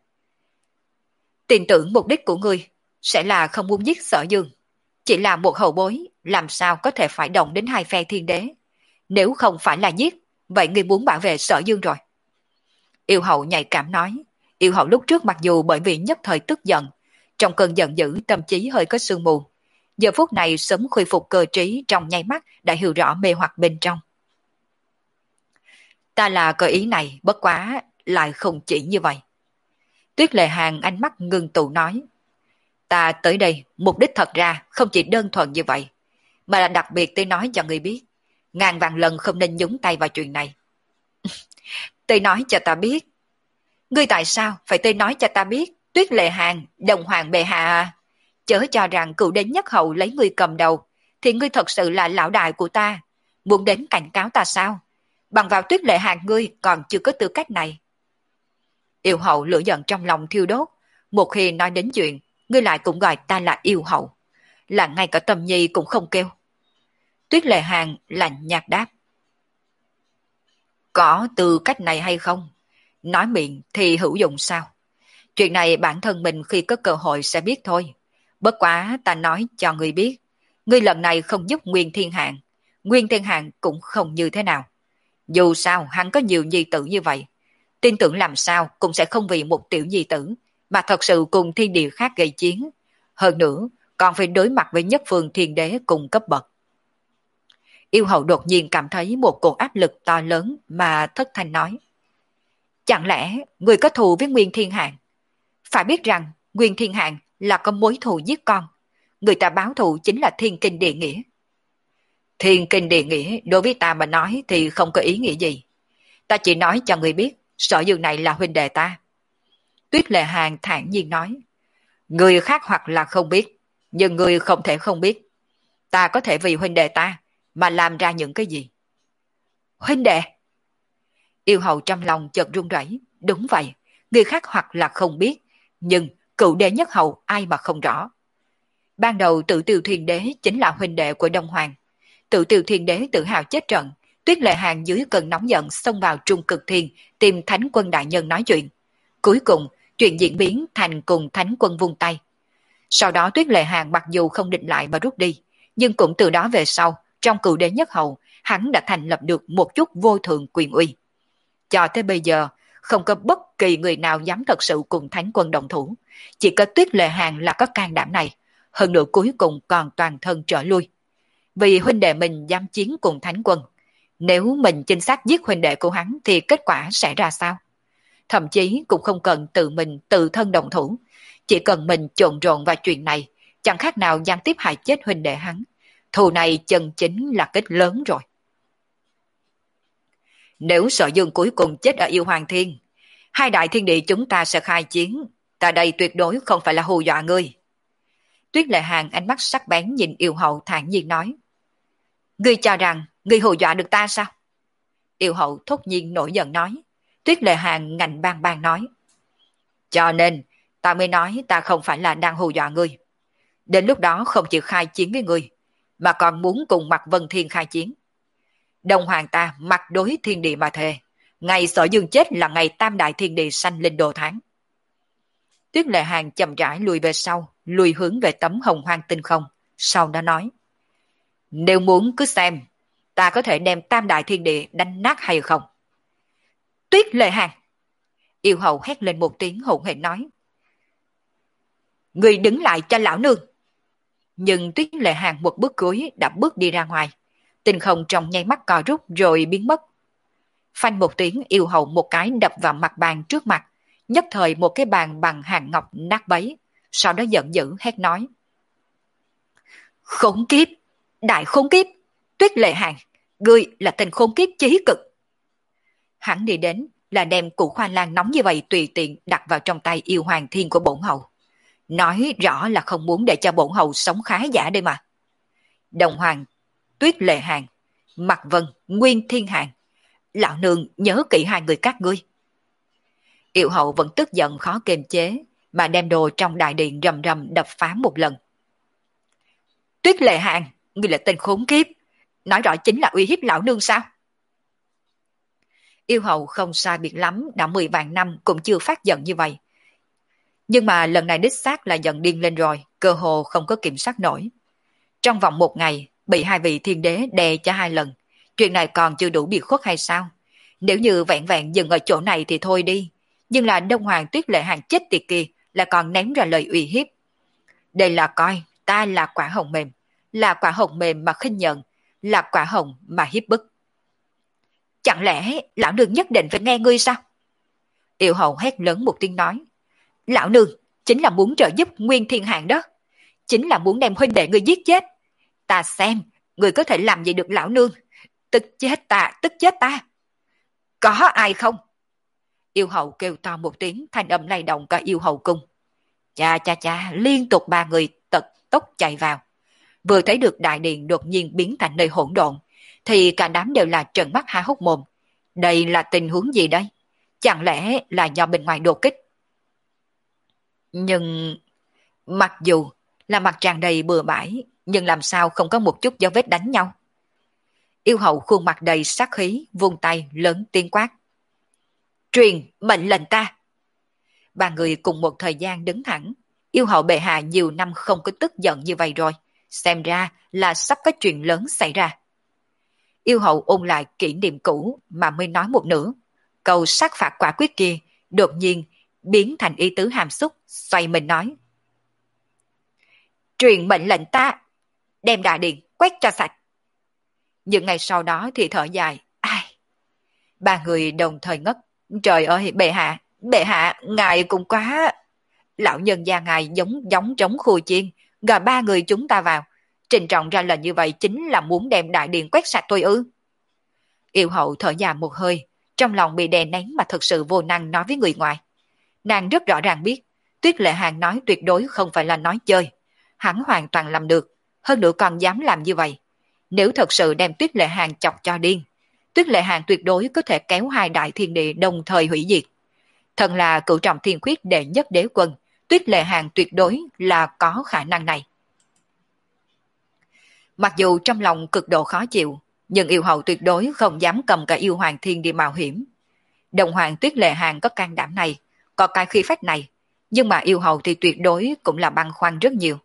Tin tưởng mục đích của ngươi sẽ là không muốn giết Sở Dương. Chỉ là một hậu bối, làm sao có thể phải động đến hai phe thiên đế? Nếu không phải là giết, vậy ngươi muốn bảo vệ Sở Dương rồi. Yêu hậu nhạy cảm nói. Yêu hậu lúc trước mặc dù bởi vì nhất thời tức giận, trong cơn giận dữ tâm trí hơi có sương mù. Giờ phút này sớm khôi phục cơ trí trong nháy mắt đã hiểu rõ mê hoặc bên trong. Ta là cơ ý này, bất quá lại không chỉ như vậy. Tuyết Lệ Hạng ánh mắt ngưng tụ nói. Ta tới đây, mục đích thật ra không chỉ đơn thuần như vậy, mà là đặc biệt tôi nói cho người biết, ngàn vạn lần không nên nhúng tay vào chuyện này. Tôi nói cho ta biết. Ngươi tại sao phải tôi nói cho ta biết? Tuyết Lệ Hàng, đồng hoàng bệ hạ à, chớ cho rằng cựu đế nhất hậu lấy ngươi cầm đầu, thì ngươi thật sự là lão đại của ta, muốn đến cảnh cáo ta sao? Bằng vào Tuyết Lệ Hàng ngươi còn chưa có tư cách này. Yêu hậu lửa giận trong lòng thiêu đốt, một khi nói đến chuyện, ngươi lại cũng gọi ta là yêu hậu, là ngay cả Tâm Nhi cũng không kêu. Tuyết Lệ Hàng lạnh nhạt đáp. Có tư cách này hay không? Nói miệng thì hữu dụng sao? Chuyện này bản thân mình khi có cơ hội sẽ biết thôi. Bất quá ta nói cho ngươi biết, ngươi lần này không giúp Nguyên Thiên Hạng, Nguyên Thiên Hạng cũng không như thế nào. Dù sao hắn có nhiều nhi tử như vậy, tin tưởng làm sao cũng sẽ không vì một tiểu nhi tử mà thật sự cùng thiên địa khác gây chiến. Hơn nữa còn phải đối mặt với nhất phương thiên đế cùng cấp bậc. Yêu hậu đột nhiên cảm thấy một cổ áp lực to lớn mà thất thanh nói. Chẳng lẽ người có thù với Nguyên Thiên Hạng? Phải biết rằng Nguyên Thiên Hạng là có mối thù giết con. Người ta báo thù chính là thiên kinh địa nghĩa. Thiên kinh địa nghĩa đối với ta mà nói thì không có ý nghĩa gì. Ta chỉ nói cho người biết, Sở Dương này là huynh đệ ta. Tuyết Lệ Hàng thản nhiên nói. Người khác hoặc là không biết, nhưng người không thể không biết. Ta có thể vì huynh đệ ta mà làm ra những cái gì? Huynh đệ! Yêu hậu trong lòng chợt run rẩy. Đúng vậy, người khác hoặc là không biết, nhưng cựu đế nhất hậu ai mà không rõ. Ban đầu Tự Tiêu Thiên Đế chính là huynh đệ của Đông Hoàng. Tự Tiêu Thiên Đế tự hào chết trận, Tuyết Lệ Hàng dưới cơn nóng giận xông vào Trung Cực Thiên tìm Thánh Quân đại nhân nói chuyện. Cuối cùng, chuyện diễn biến thành cùng Thánh Quân vung tay. Sau đó Tuyết Lệ Hàng mặc dù không định lại mà rút đi, nhưng cũng từ đó về sau, trong cựu đế nhất hậu, hắn đã thành lập được một chút vô thượng quyền uy. Cho tới bây giờ, không có bất kỳ người nào dám thật sự cùng Thánh Quân đồng thủ. Chỉ có Tuyết Lệ Hàng là có can đảm này, hơn nữa cuối cùng còn toàn thân trở lui. Vì huynh đệ mình dám chiến cùng Thánh Quân, nếu mình chính xác giết huynh đệ của hắn thì kết quả sẽ ra sao? Thậm chí cũng không cần tự mình tự thân đồng thủ, chỉ cần mình trộn rộn vào chuyện này, chẳng khác nào gián tiếp hại chết huynh đệ hắn. Thù này chân chính là kết lớn rồi. Nếu Sở Dương cuối cùng chết ở Yêu Hoàng Thiên, hai đại thiên địa chúng ta sẽ khai chiến. Ta đây tuyệt đối không phải là hù dọa ngươi. Tuyết Lệ Hàng ánh mắt sắc bén nhìn Yêu hậu thản nhiên nói. Ngươi cho rằng ngươi hù dọa được ta sao? Yêu hậu thốt nhiên nổi giận nói. Tuyết Lệ Hàng ngạnh bang bang nói. Cho nên ta mới nói ta không phải là đang hù dọa ngươi. Đến lúc đó không chỉ khai chiến với ngươi, mà còn muốn cùng Mạc Vân Thiên khai chiến. Đông Hoàng ta mặt đối thiên địa mà thề, ngày Sở Dương chết là ngày tam đại thiên địa sanh linh đồ tháng. Tuyết Lệ Hàng chậm rãi lùi về sau, lùi hướng về tấm hồng hoang tinh không, sau đó nói. Nếu muốn cứ xem, ta có thể đem tam đại thiên địa đánh nát hay không? Tuyết Lệ Hàng! Yêu hậu hét lên một tiếng hỗn hển nói. Người đứng lại cho lão nương! Nhưng Tuyết Lệ Hàng một bước cuối đã bước đi ra ngoài. Tinh không trong nháy mắt co rút rồi biến mất. Phanh một tiếng, yêu hậu một cái đập vào mặt bàn trước mặt, nhất thời một cái bàn bằng hàng ngọc nát bấy, sau đó giận dữ hét nói. Khốn kiếp! Đại khốn kiếp! Tuyết Lệ Hàng, ngươi là tên khốn kiếp chí cực! Hắn đi đến là đem củ khoai lang nóng như vậy tùy tiện đặt vào trong tay Yêu Hoàng Thiên của bổn hậu. Nói rõ là không muốn để cho bổn hậu sống khá giả đây mà. Đồng Hoàng, Tuyết Lệ Hàng, Mạc Vân, Nguyên Thiên Hạng, lão nương nhớ kỹ hai người các ngươi. Yêu hậu vẫn tức giận khó kiềm chế, mà đem đồ trong đại điện rầm rầm đập phá một lần. Tuyết Lệ Hàng, ngươi là tên khốn kiếp, nói rõ chính là uy hiếp lão nương sao? Yêu hậu không sai biệt lắm, đã mười vạn năm cũng chưa phát giận như vậy. Nhưng mà lần này đích xác là giận điên lên rồi, cơ hồ không có kiểm soát nổi. Trong vòng một ngày, bị hai vị thiên đế đè cho hai lần. Chuyện này còn chưa đủ biệt khuất hay sao? Nếu như vẹn vẹn dừng ở chỗ này thì thôi đi. Nhưng là Đông Hoàng Tuyết Lệ Hàng chết tiệt kia là còn ném ra lời uy hiếp. Đây là coi ta là quả hồng mềm, là quả hồng mềm mà khinh nhận, là quả hồng mà hiếp bức. Chẳng lẽ lão nương nhất định phải nghe ngươi sao? Yêu hậu hét lớn một tiếng nói. Lão nương chính là muốn trợ giúp Nguyên Thiên Hạng đó. Chính là muốn đem huynh đệ ngươi giết chết. Ta xem, ngươi có thể làm gì được lão nương. Tức chết ta, tức chết ta. Có ai không? Yêu hậu kêu to một tiếng, thanh âm lay động cả yêu hậu cung. Cha cha cha, liên tục ba người tật tốc chạy vào. Vừa thấy được đại điện đột nhiên biến thành nơi hỗn độn, thì cả đám đều là trợn mắt há hốc mồm. Đây là tình huống gì đây? Chẳng lẽ là do bên ngoài đột kích? Nhưng mặc dù là mặt tràn đầy bừa bãi, nhưng làm sao không có một chút dấu vết đánh nhau? Yêu hậu khuôn mặt đầy sát khí, vung tay lớn tiếng quát. Truyền mệnh lệnh ta. Ba người cùng một thời gian đứng thẳng. Yêu hậu bệ hạ nhiều năm không có tức giận như vậy rồi. Xem ra là sắp có chuyện lớn xảy ra. Yêu hậu ôn lại kỷ niệm cũ mà mới nói một nửa. Câu sát phạt quả quyết kia đột nhiên biến thành ý tứ hàm xúc, xoay mình nói. Truyền mệnh lệnh ta, đem đại điện quét cho sạch. Những ngày sau đó thì thở dài. Ai? Ba người đồng thời ngất. Trời ơi, bệ hạ, bệ hạ, ngài cũng quá... Lão nhân gia ngài giống giống trống khua chiên, gọi ba người chúng ta vào. Trình trọng ra lệnh như vậy chính là muốn đem đại điện quét sạch thôi ư? Yêu hậu thở dài một hơi, trong lòng bị đè nén mà thật sự vô năng nói với người ngoài. Nàng rất rõ ràng biết, Tuyết Lệ Hàng nói tuyệt đối không phải là nói chơi. Hắn hoàn toàn làm được, hơn nữa còn dám làm như vậy. Nếu thật sự đem Tuyết Lệ Hàng chọc cho điên, Tuyết Lệ Hàng tuyệt đối có thể kéo hai đại thiên địa đồng thời hủy diệt. Thần là cửu trọng thiên khuyết đệ nhất đế quân, Tuyết Lệ Hàng tuyệt đối là có khả năng này. Mặc dù trong lòng cực độ khó chịu, nhưng yêu hậu tuyệt đối không dám cầm cả yêu hoàng thiên đi mạo hiểm. Đồng hoàng Tuyết Lệ Hàng có can đảm này, có cái khí phách này, nhưng mà yêu hậu thì tuyệt đối cũng là băn khoăn rất nhiều.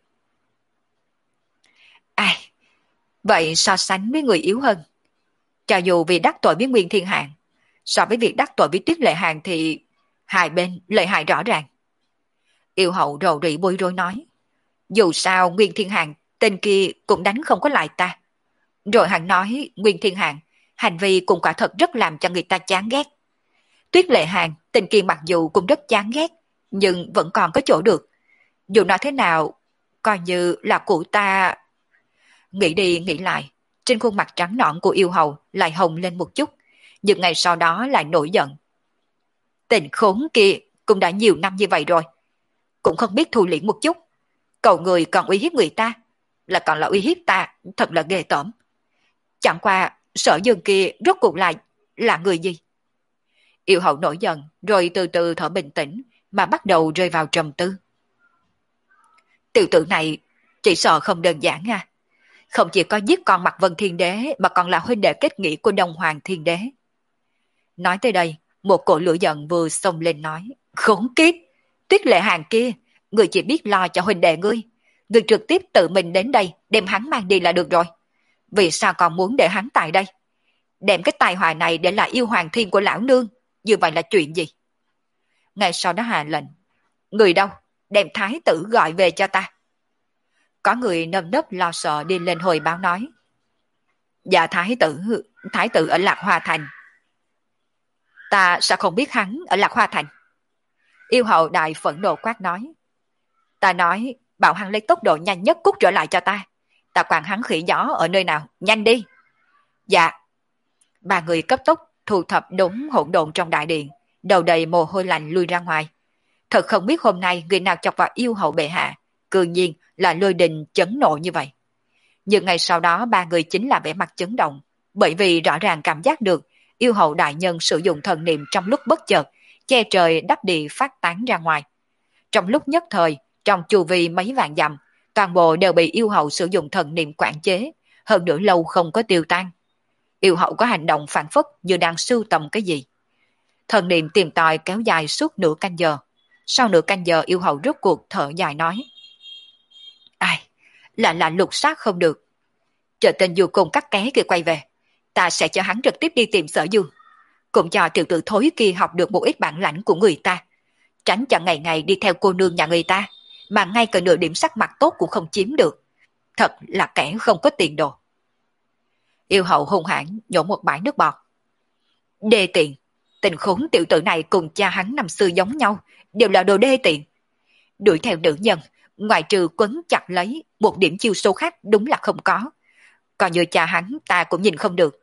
Ai? Vậy so sánh với người yếu hơn, cho dù vì đắc tội với Nguyên Thiên Hàng, so với việc đắc tội với Tuyết Lệ Hàng thì hai bên lợi hại rõ ràng. Yêu hậu rầu rĩ bối rối nói. Dù sao Nguyên Thiên Hàng tên kia cũng đánh không có lại ta. Rồi hắn nói Nguyên Thiên Hàng hành vi cũng quả thật rất làm cho người ta chán ghét. Tuyết Lệ Hàng tên kia mặc dù cũng rất chán ghét, nhưng vẫn còn có chỗ được. Dù nói thế nào, coi như là cụ ta... Nghĩ đi nghĩ lại, trên khuôn mặt trắng nõn của yêu hầu lại hồng lên một chút, nhưng ngày sau đó lại nổi giận. Tình khốn kia cũng đã nhiều năm như vậy rồi, cũng không biết thu liễm một chút. Cầu người còn uy hiếp người ta, là còn là uy hiếp ta, thật là ghê tởm. Chẳng qua Sở Dương kia rốt cuộc lại là người gì? Yêu hậu nổi giận, rồi từ từ thở bình tĩnh, mà bắt đầu rơi vào trầm tư. Tiểu tử này chỉ sợ không đơn giản à. Không chỉ có giết con Mạc Vân Thiên Đế, mà còn là huynh đệ kết nghĩa của Đông Hoàng Thiên Đế. Nói tới đây, một cổ lửa giận vừa xông lên nói. Khốn kiếp! Tuyết Lệ Hàng kia, người chỉ biết lo cho huynh đệ ngươi. Người trực tiếp tự mình đến đây, đem hắn mang đi là được rồi. Vì sao còn muốn để hắn tại đây? Đem cái tài họa này để lại yêu hoàng thiên của lão nương, như vậy là chuyện gì? Ngay sau đó hạ lệnh. Người đâu? Đem thái tử gọi về cho ta. Có người nơm nớp lo sợ đi lên hồi báo nói. Dạ thái tử, thái tử ở Lạc Hoa Thành. Ta sao không biết hắn ở Lạc Hoa Thành? Yêu hậu đại phẫn nộ quát nói. Ta nói, bảo hắn lấy tốc độ nhanh nhất cút trở lại cho ta. Ta quản hắn khỉ gió ở nơi nào, nhanh đi. Dạ. Ba người cấp tốc thu thập đống hỗn độn trong đại điện, đầu đầy mồ hôi lạnh lui ra ngoài. Thật không biết hôm nay người nào chọc vào yêu hậu bệ hạ, cư nhiên là lôi đình chấn nộ như vậy. Nhưng ngày sau đó ba người chính là vẻ mặt chấn động, bởi vì rõ ràng cảm giác được yêu hậu đại nhân sử dụng thần niệm trong lúc bất chợt, che trời đắp địa phát tán ra ngoài. Trong lúc nhất thời, trong chu vi mấy vạn dặm, toàn bộ đều bị yêu hậu sử dụng thần niệm quản chế, hơn nữa lâu không có tiêu tan. Yêu hậu có hành động phản phất như đang sưu tầm cái gì. Thần niệm tìm tòi kéo dài suốt nửa canh giờ. Sau nửa canh giờ yêu hậu rốt cuộc thở dài nói. Ai, là là lục sát không được. Chờ tên du cùng cắt ké kia quay về, ta sẽ cho hắn trực tiếp đi tìm Sở Dương. Cũng cho tiểu tử thối kia học được một ít bản lãnh của người ta. Tránh cho ngày ngày đi theo cô nương nhà người ta, mà ngay cả nửa điểm sắc mặt tốt cũng không chiếm được. Thật là kẻ không có tiền đồ. Yêu hậu hung hãn nhổ một bãi nước bọt. Đê tiện, tình khốn tiểu tử này cùng cha hắn năm xưa giống nhau, đều là đồ đê tiện. Đuổi theo nữ nhân, ngoài trừ quấn chặt lấy, một điểm chiêu số khác đúng là không có. Còn như cha hắn ta cũng nhìn không được.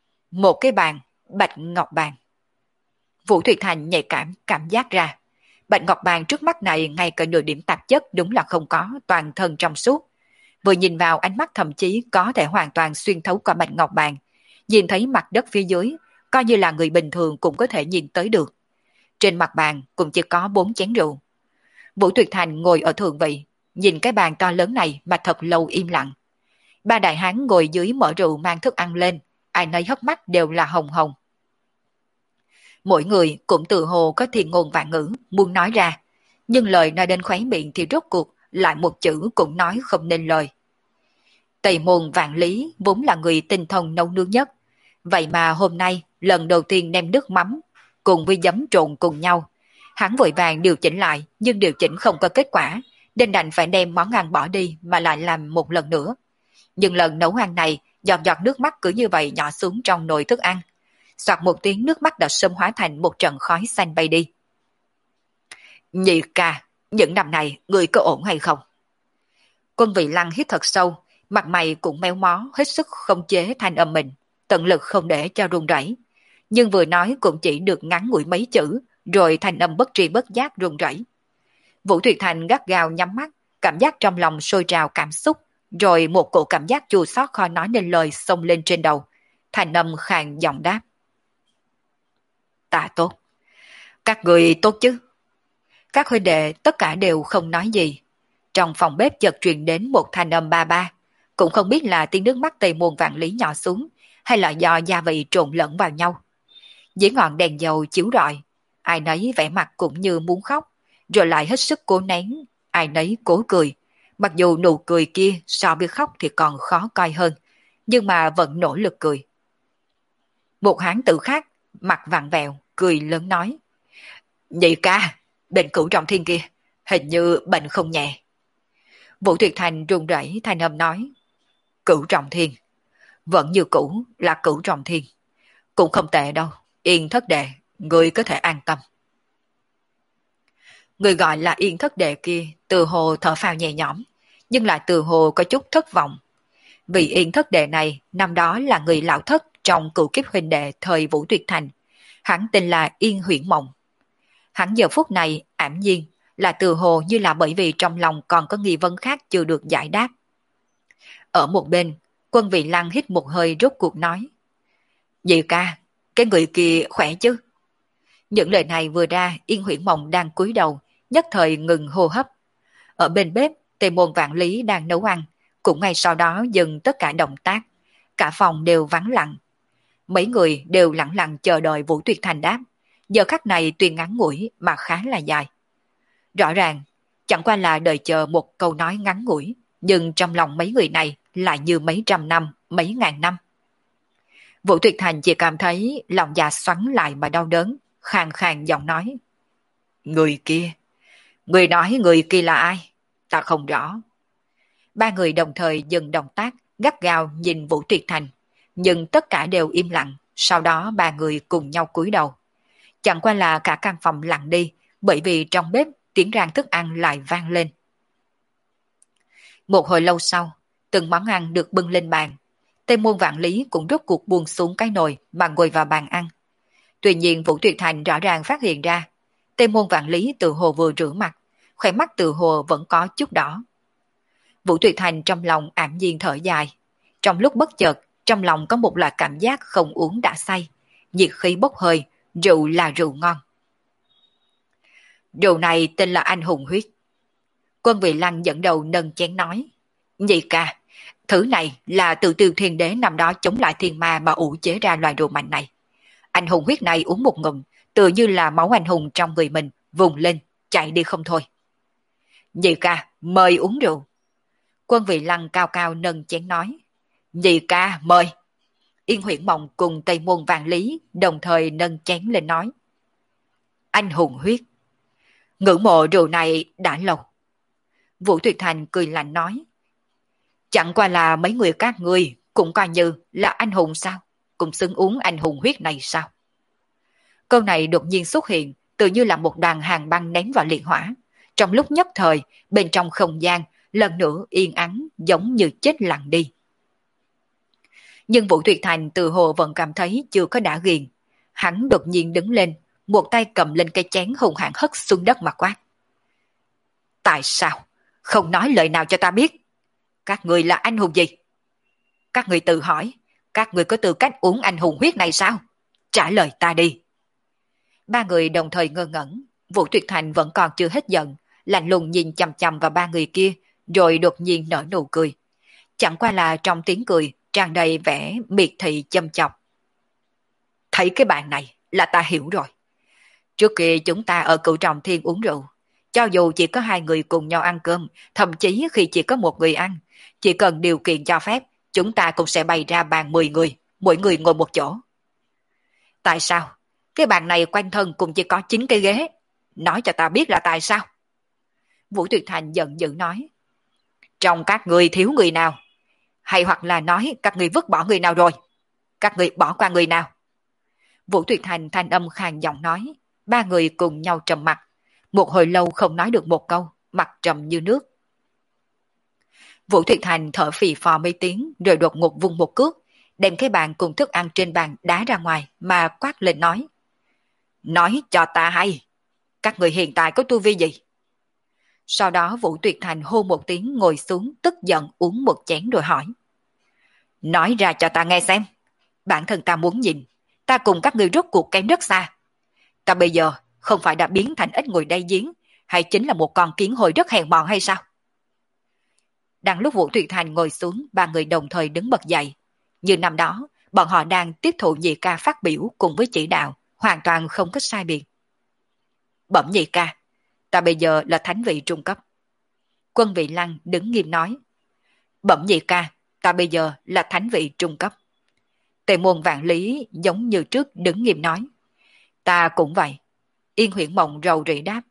Một cái bàn, bạch ngọc bàn. Vũ Thuyệt Thành nhạy cảm cảm giác ra. Bạch ngọc bàn trước mắt này ngay cả nửa điểm tạp chất đúng là không có, toàn thân trong suốt. Vừa nhìn vào ánh mắt thậm chí có thể hoàn toàn xuyên thấu qua bạch ngọc bàn, nhìn thấy mặt đất phía dưới, coi như là người bình thường cũng có thể nhìn tới được. Trên mặt bàn cũng chỉ có bốn chén rượu. Vũ Tuyệt Thành ngồi ở thượng vị, nhìn cái bàn to lớn này mà thật lâu im lặng. Ba đại hán ngồi dưới mở rượu mang thức ăn lên, ai nấy hốc mắt đều là hồng hồng. Mỗi người cũng tự hồ có thiên ngôn vạn ngữ muốn nói ra, nhưng lời nói đến khóe miệng thì rốt cuộc lại một chữ cũng nói không nên lời. Tây Môn Vạn Lý vốn là người tinh thông nấu nướng nhất, vậy mà hôm nay lần đầu tiên đem nước mắm cùng với giấm trộn cùng nhau. Hắn vội vàng điều chỉnh lại, nhưng điều chỉnh không có kết quả, nên đành phải đem món ăn bỏ đi mà lại làm một lần nữa. Nhưng lần nấu ăn này, giọt giọt nước mắt cứ như vậy nhỏ xuống trong nồi thức ăn. Soạt một tiếng, nước mắt đã sớm hóa thành một trận khói xanh bay đi. Nhị ca, những năm này người có ổn hay không? Quân Vị Lăng hít thật sâu, mặt mày cũng méo mó, hết sức không chế thanh âm mình, tận lực không để cho run rẩy. Nhưng vừa nói cũng chỉ được ngắn ngủi mấy chữ, rồi thanh âm bất tri bất giác run rẩy. Vũ Tuyệt Thành gắt gao nhắm mắt, cảm giác trong lòng sôi trào cảm xúc, rồi một cổ cảm giác chua xót khó nói nên lời xông lên trên đầu. Thanh âm khàn giọng đáp: Ta tốt. Các người tốt chứ? Các huynh đệ tất cả đều không nói gì. Trong phòng bếp chợt truyền đến một thanh âm ba ba, cũng không biết là tiếng nước mắt Tây Môn Vạn Lý nhỏ xuống, hay là do gia vị trộn lẫn vào nhau. Dưới ngọn đèn dầu chiếu rọi, ai nấy vẻ mặt cũng như muốn khóc, rồi lại hết sức cố nén, ai nấy cố cười. Mặc dù nụ cười kia so với khóc thì còn khó coi hơn, nhưng mà vẫn nỗ lực cười. Một hán tử khác, mặt vặn vẹo, cười lớn nói: Nhị ca, bệnh cửu trọng thiên kia, hình như bệnh không nhẹ. Vũ Tuyệt Thành run rẩy thanh âm nói: Cửu trọng thiên, vẫn như cũ là cửu trọng thiên, cũng không tệ đâu, Yên thất đệ, người có thể an tâm. Người gọi là Yên thất đệ kia từ hồ thở phào nhẹ nhõm, nhưng lại từ hồ có chút thất vọng. Vì Yên thất đệ này năm đó là người lão thất trong cửu kiếp huynh đệ thời Vũ Tuyệt Thành, hắn tên là Yên Huyễn Mộng. Hắn giờ phút này ảm nhiên là từ hồ như là bởi vì trong lòng còn có nghi vấn khác chưa được giải đáp. Ở một bên, Quân Vị Lăng hít một hơi rốt cuộc nói: Nhị ca, cái người kia khỏe chứ? Những lời này vừa ra, Yên Huyễn Mộng đang cúi đầu, nhất thời ngừng hô hấp. Ở bên bếp, Tề Môn Vạn Lý đang nấu ăn, cũng ngay sau đó dừng tất cả động tác. Cả phòng đều vắng lặng. Mấy người đều lặng lặng chờ đợi Vũ Tuyệt Thành đáp. Giờ khắc này tuy ngắn ngủi mà khá là dài. Rõ ràng, chẳng qua là đợi chờ một câu nói ngắn ngủi, nhưng trong lòng mấy người này lại như mấy trăm năm, mấy ngàn năm. Vũ Tuyệt Thành chỉ cảm thấy lòng dạ xoắn lại mà đau đớn, khàn khàn giọng nói: Người kia, người nói người kia là ai? Ta không rõ. Ba người đồng thời dừng động tác, gắt gao nhìn Vũ Tuyệt Thành, nhưng tất cả đều im lặng. Sau đó ba người cùng nhau cúi đầu. Chẳng qua là cả căn phòng lặng đi, bởi vì trong bếp tiếng rang thức ăn lại vang lên. Một hồi lâu sau, từng món ăn được bưng lên bàn. Tây Môn Vạn Lý cũng rốt cuộc buông xuống cái nồi mà ngồi vào bàn ăn. Tuy nhiên Vũ Tuyệt Thành rõ ràng phát hiện ra, Tây Môn Vạn Lý tự hồ vừa rửa mặt, khỏe mắt tự hồ vẫn có chút đỏ. Vũ Tuyệt Thành trong lòng ảm nhiên thở dài. Trong lúc bất chợt, trong lòng có một loại cảm giác không uống đã say, nhiệt khí bốc hơi, rượu là rượu ngon. Rượu này tên là Anh Hùng Huyết. Quân Vị Lăng dẫn đầu nâng chén nói: Nhị ca, thứ này là từ Tiêu Thiên Đế năm đó chống lại thiên ma mà ủ chế ra loại rượu mạnh này. Anh Hùng Huyết này uống một ngụm, tự như là máu anh hùng trong người mình vùng lên, chạy đi không thôi. Nhị ca, mời uống rượu. Quân Vị Lăng cao cao nâng chén nói: Nhị ca, mời. Yên Huyễn Mộng cùng Tây Môn Vạn Lý đồng thời nâng chén lên nói: Anh Hùng Huyết. Ngưỡng mộ rượu này đã lâu. Vũ Tuyệt Thành cười lạnh nói: Chẳng qua là mấy người các ngươi cũng coi như là anh hùng sao? Cũng xứng uống Anh Hùng Huyết này sao? Câu này đột nhiên xuất hiện, tự như là một đoàn hàng băng ném vào liệt hỏa. Trong lúc nhất thời, bên trong không gian lần nữa yên ắng giống như chết lặng đi. Nhưng Vũ Tuyệt Thành từ hồ vẫn cảm thấy chưa có đã ghiền. Hắn đột nhiên đứng lên, một tay cầm lên cây chén hung hãn hất xuống đất mà quát. Tại sao không nói lời nào cho ta biết? Các người là anh hùng gì? Các người tự hỏi, các người có tư cách uống anh hùng huyết này sao? Trả lời ta đi. Ba người đồng thời ngơ ngẩn, Vũ Tuyệt Thành vẫn còn chưa hết giận, lạnh lùng nhìn chằm chằm vào ba người kia, rồi đột nhiên nở nụ cười. Chẳng qua là trong tiếng cười tràn đầy vẻ miệt thị châm chọc. Thấy cái bàn này là ta hiểu rồi. Trước kia chúng ta ở Cửu Trọng Thiên uống rượu, cho dù chỉ có hai người cùng nhau ăn cơm, thậm chí khi chỉ có một người ăn, chỉ cần điều kiện cho phép, chúng ta cũng sẽ bày ra bàn mười người, mỗi người ngồi một chỗ. Tại sao? Cái bàn này quanh thân cũng chỉ có chín cái ghế. Nói cho ta biết là tại sao? Vũ Tuyệt Thành giận dữ nói. Trong các người thiếu người nào? Hay hoặc là nói các người vứt bỏ người nào rồi? Các người bỏ qua người nào? Vũ Tuyệt Thành thanh âm khàn giọng nói. Ba người cùng nhau trầm mặt. Một hồi lâu không nói được một câu, mặt trầm như nước. Vũ Tuyệt Thành thở phì phò mấy tiếng rồi đột ngột vung một cước, đem cái bàn cùng thức ăn trên bàn đá ra ngoài mà quát lên nói. Nói cho ta hay, các người hiện tại có tu vi gì? Sau đó Vũ Tuyệt Thành hô một tiếng ngồi xuống tức giận uống một chén rồi hỏi. Nói ra cho ta nghe xem, bản thân ta muốn nhìn, ta cùng các người rốt cuộc kém rất xa. Ta bây giờ không phải đã biến thành ếch ngồi đáy giếng, hay chính là một con kiến hồi rất hèn mọn hay sao? Đang lúc Vũ Tuyệt Thành ngồi xuống, ba người đồng thời đứng bật dậy. Như năm đó, bọn họ đang tiếp thụ nhị ca phát biểu cùng với chỉ đạo, hoàn toàn không có sai biệt. Bẩm nhị ca, ta bây giờ là thánh vị trung cấp. Quân Vị Lăng đứng nghiêm nói. Bẩm nhị ca, ta bây giờ là thánh vị trung cấp. Tề Môn Vạn Lý giống như trước đứng nghiêm nói. Ta cũng vậy. Yên Huyễn Mộng rầu rĩ đáp.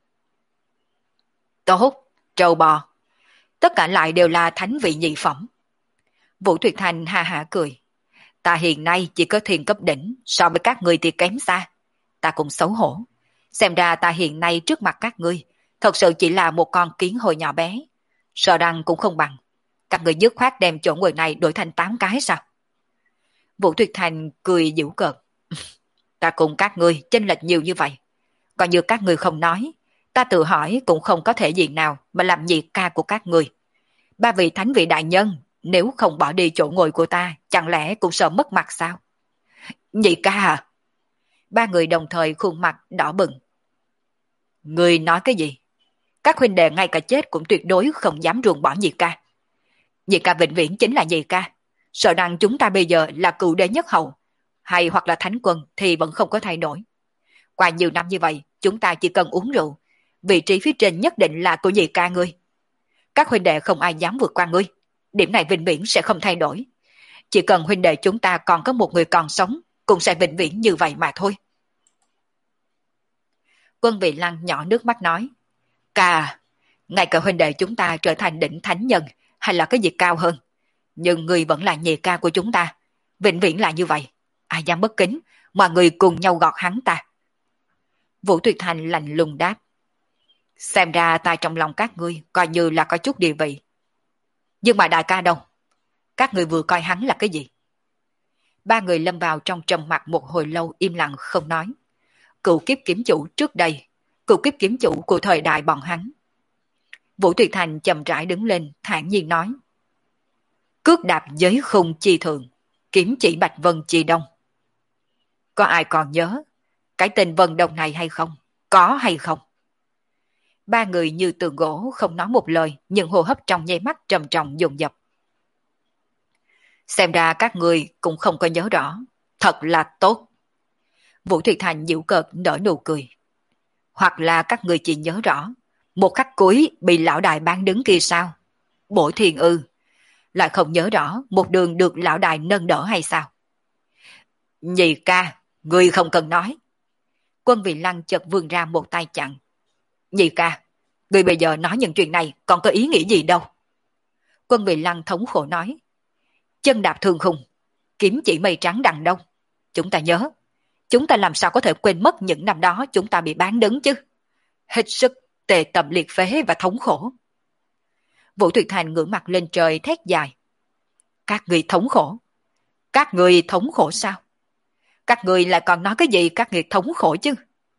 Tốt, trâu bò. Tất cả lại đều là thánh vị nhị phẩm. Vũ Tuyệt Thành ha hả cười. Ta hiện nay chỉ có thiên cấp đỉnh, so với các người thì kém xa. Ta cũng xấu hổ. Xem ra ta hiện nay trước mặt các ngươi, thật sự chỉ là một con kiến hồi nhỏ bé. Sợ rằng cũng không bằng. Các người dứt khoát đem chỗ ngồi này đổi thành tám cái sao? Vũ Tuyệt Thành cười giễu cợt. Ta cùng các ngươi chênh lệch nhiều như vậy. Còn như các ngươi không nói, ta tự hỏi cũng không có thể diện nào mà làm nhị ca của các ngươi. Ba vị thánh vị đại nhân, nếu không bỏ đi chỗ ngồi của ta, chẳng lẽ cũng sợ mất mặt sao? Nhị ca à? Ba người đồng thời khuôn mặt đỏ bừng. Ngươi nói cái gì? Các huynh đệ ngay cả chết cũng tuyệt đối không dám ruồng bỏ nhị ca. Nhị ca vĩnh viễn chính là nhị ca. Sợ rằng chúng ta bây giờ là cựu đế nhất hậu, hay hoặc là thánh quân thì vẫn không có thay đổi. Qua nhiều năm như vậy, chúng ta chỉ cần uống rượu, vị trí phía trên nhất định là của nhị ca ngươi. Các huynh đệ không ai dám vượt qua ngươi. Điểm này vĩnh viễn sẽ không thay đổi. Chỉ cần huynh đệ chúng ta còn có một người còn sống, cũng sẽ vĩnh viễn như vậy mà thôi. Quân Vị Lăng nhỏ nước mắt nói. Ca, ngay cả huynh đệ chúng ta trở thành đỉnh thánh nhân, hay là cái gì cao hơn, nhưng người vẫn là nhị ca của chúng ta. Vĩnh viễn là như vậy. Ai dám bất kính, mà người cùng nhau gọt hắn ta. Vũ Tuyệt Thành lạnh lùng đáp. Xem ra ta trong lòng các ngươi coi như là có chút địa vị. Nhưng mà đại ca đâu? Các người vừa coi hắn là cái gì? Ba người lâm vào trong trầm mặc một hồi lâu im lặng không nói. Cựu kiếp kiếm chủ trước đây, cựu kiếp kiếm chủ của thời đại bọn hắn. Vũ Tuyệt Thành chậm rãi đứng lên, thản nhiên nói. Cước đạp giới khung chi thường, kiếm chỉ Bạch Vân chi đông. Có ai còn nhớ cái tên Vân Đông này hay không? Có hay không? Ba người như tường gỗ không nói một lời, nhưng hô hấp trong nháy mắt trầm trọng dồn dập. Xem ra các người cũng không có nhớ rõ. Thật là tốt. Vũ Thủy Thành giễu cợt nở nụ cười. Hoặc là các người chỉ nhớ rõ một khắc cuối bị lão đại bán đứng kia sao? Bổ Thiên ư? Lại không nhớ rõ một đường được lão đại nâng đỡ hay sao? Nhị ca, người không cần nói. Quân Vị Lăng chợt vươn ra một tay chặn. Nhị ca, người bây giờ nói những chuyện này còn có ý nghĩa gì đâu? Quân Vị Lăng thống khổ nói. Chân đạp thương khung, kiếm chỉ mây trắng đằng đông. Chúng ta nhớ, chúng ta làm sao có thể quên mất những năm đó chúng ta bị bán đứng chứ? Hết sức tề tầm liệt phế và thống khổ. Vũ Thủy Thành ngửa mặt lên trời thét dài. Các người thống khổ? Các người thống khổ sao? Các người lại còn nói cái gì các người thống khổ chứ?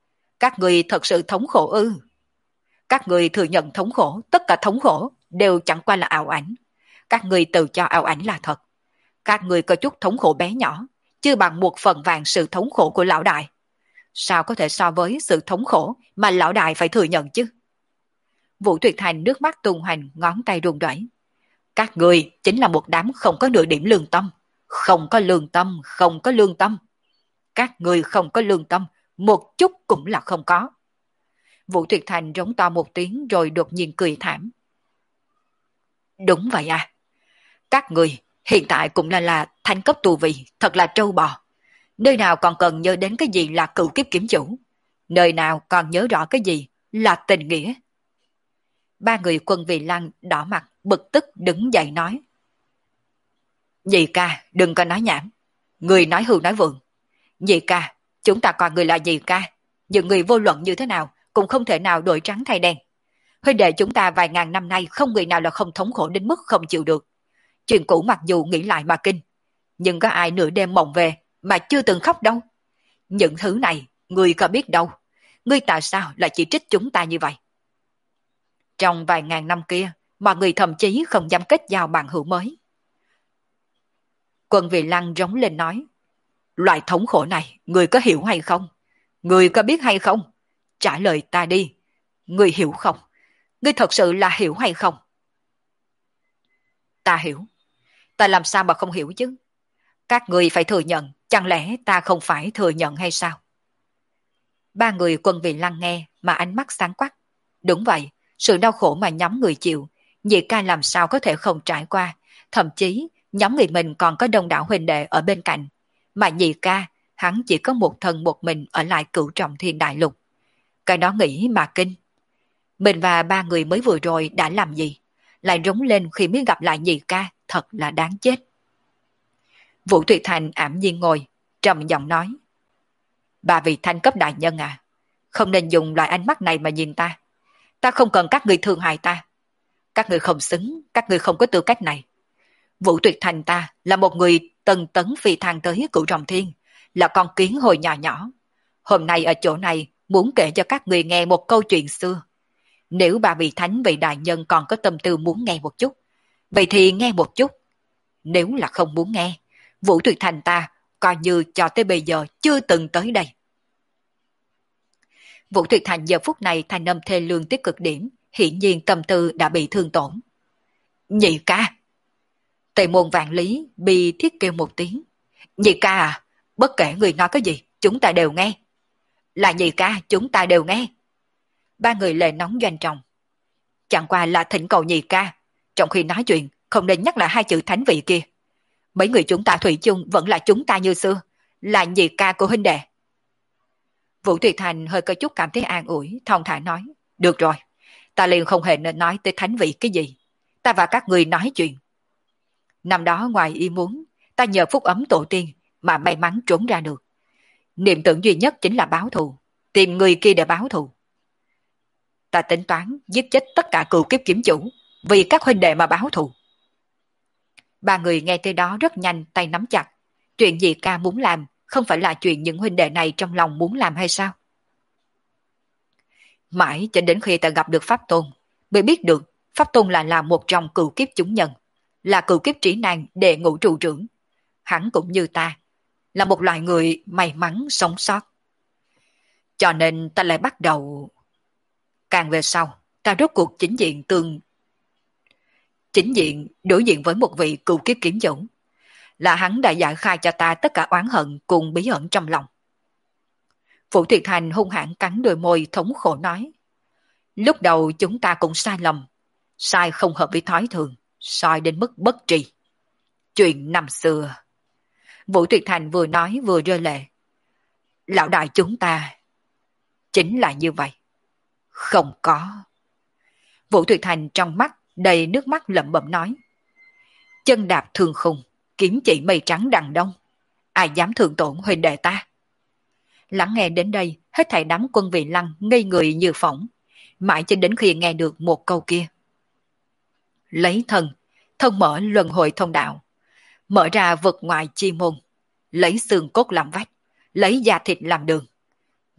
Các người thật sự thống khổ ư? Các người thừa nhận thống khổ, tất cả thống khổ đều chẳng qua là ảo ảnh. Các người tự cho ảo ảnh là thật. Các người có chút thống khổ bé nhỏ, chưa bằng một phần vàng sự thống khổ của lão đại. Sao có thể so với sự thống khổ mà lão đại phải thừa nhận chứ? Vũ Tuyệt Thành nước mắt tung hoành, ngón tay run rẩy. Các người chính là một đám không có nửa điểm lương tâm. Không có lương tâm, không có lương tâm. Các người không có lương tâm, một chút cũng là không có. Vũ Tuyệt Thành rống to một tiếng rồi đột nhiên cười thảm. Đúng vậy à. Các người hiện tại cũng là là thanh cấp tù vị, thật là trâu bò. Nơi nào còn cần nhớ đến cái gì là cựu kiếp kiểm chủ. Nơi nào còn nhớ rõ cái gì là tình nghĩa. Ba người Quân Vì Lăng đỏ mặt, bực tức đứng dậy nói. Nhị ca, đừng có nói nhảm. Người nói hưu nói vượng. Nhị ca, chúng ta coi người là nhị ca. Những người vô luận như thế nào cũng không thể nào đổi trắng thay đen. Huynh đệ chúng ta vài ngàn năm nay không người nào là không thống khổ đến mức không chịu được. Chuyện cũ mặc dù nghĩ lại mà kinh, nhưng có ai nửa đêm mộng về mà chưa từng khóc đâu. Những thứ này, ngươi có biết đâu. Ngươi tại sao lại chỉ trích chúng ta như vậy? Trong vài ngàn năm kia, mọi người thậm chí không dám kết giao bằng hữu mới. Quân Vì Lăng rống lên nói, loại thống khổ này, ngươi có hiểu hay không? Ngươi có biết hay không? Trả lời ta đi. Ngươi hiểu không? Ngươi thật sự là hiểu hay không? Ta hiểu. Ta làm sao mà không hiểu chứ? Các người phải thừa nhận, chẳng lẽ ta không phải thừa nhận hay sao? Ba người Quân Vì Lăng nghe mà ánh mắt sáng quắc. Đúng vậy, sự đau khổ mà nhóm người chịu, nhị ca làm sao có thể không trải qua, thậm chí nhóm người mình còn có đông đảo huynh đệ ở bên cạnh, mà nhị ca, hắn chỉ có một thân một mình ở lại Cửu Trọng Thiên Đại Lục. Cái đó nghĩ mà kinh. Mình và ba người mới vừa rồi đã làm gì? Lại rống lên khi mới gặp lại nhị ca, thật là đáng chết. Vũ Tuyệt Thành ảm nhiên ngồi, trầm giọng nói. Ba vị thanh cấp đại nhân à, không nên dùng loại ánh mắt này mà nhìn ta. Ta không cần các người thương hại ta. Các người không xứng, các người không có tư cách này. Vũ Tuyệt Thành ta là một người tần tấn phi thăng tới Cửu Trọng Thiên, là con kiến hồi nhỏ nhỏ. Hôm nay ở chỗ này muốn kể cho các người nghe một câu chuyện xưa. Nếu ba vị thánh vị đại nhân còn có tâm tư muốn nghe một chút, vậy thì nghe một chút. Nếu là không muốn nghe, Vũ Tuyệt Thành ta coi như cho tới bây giờ chưa từng tới đây. Vũ Tuyệt Thành giờ phút này thanh âm thê lương tới cực điểm, hiển nhiên tâm tư đã bị thương tổn. Nhị ca! Tề Môn Vạn Lý bị thiết kêu một tiếng. Nhị ca à, bất kể người nói cái gì, chúng ta đều nghe. Là nhị ca, chúng ta đều nghe. Ba người lệ nóng doanh trọng. Chẳng qua là thỉnh cầu nhị ca, trong khi nói chuyện không nên nhắc lại hai chữ thánh vị kia. Mấy người chúng ta thủy chung vẫn là chúng ta như xưa, là nhị ca của huynh đệ. Vũ Tuyệt Thành hơi có chút cảm thấy an ủi, thong thả nói. Được rồi, ta liền không hề nên nói tới thánh vị cái gì. Ta và các người nói chuyện. Năm đó ngoài ý muốn, ta nhờ phúc ấm tổ tiên mà may mắn trốn ra được. Niệm tưởng duy nhất chính là báo thù, tìm người kia để báo thù. Ta tính toán giết chết tất cả cựu kiếp kiểm chủ, vì các huynh đệ mà báo thù. Ba người nghe tới đó rất nhanh tay nắm chặt. Chuyện gì ca muốn làm không phải là chuyện những huynh đệ này trong lòng muốn làm hay sao? Mãi cho đến khi ta gặp được Pháp Tôn, mới biết được Pháp Tôn là là một trong cựu kiếp chúng nhân, là cựu kiếp trí năng đệ ngũ trụ trưởng. Hắn cũng như ta, là một loài người may mắn sống sót. Cho nên ta lại bắt đầu... Càng về sau, ta rốt cuộc chính diện tương... Chính diện đối diện với một vị cựu kiếp kiểm chủ. Là hắn đã giải khai cho ta tất cả oán hận cùng bí ẩn trong lòng. Vũ Tuyệt Thành hung hãn cắn đôi môi thống khổ nói. Lúc đầu chúng ta cũng sai lầm. Sai không hợp với thói thường. Sai đến mức bất tri. Chuyện năm xưa. Vũ Tuyệt Thành vừa nói vừa rơi lệ. Lão đại chúng ta chính là như vậy. Không có. Vũ Tuyệt Thành trong mắt đầy nước mắt lẩm bẩm nói. Chân đạp thương khung, kiếm chỉ mây trắng đằng đông. Ai dám thượng tổn huynh đệ ta? Lắng nghe đến đây, hết thảy đám Quân Vì Lăng ngây người như phỏng, mãi cho đến khi nghe được một câu kia. Lấy thân, thân mở luân hồi thông đạo, mở ra vực ngoài chi môn, lấy xương cốt làm vách, lấy da thịt làm đường.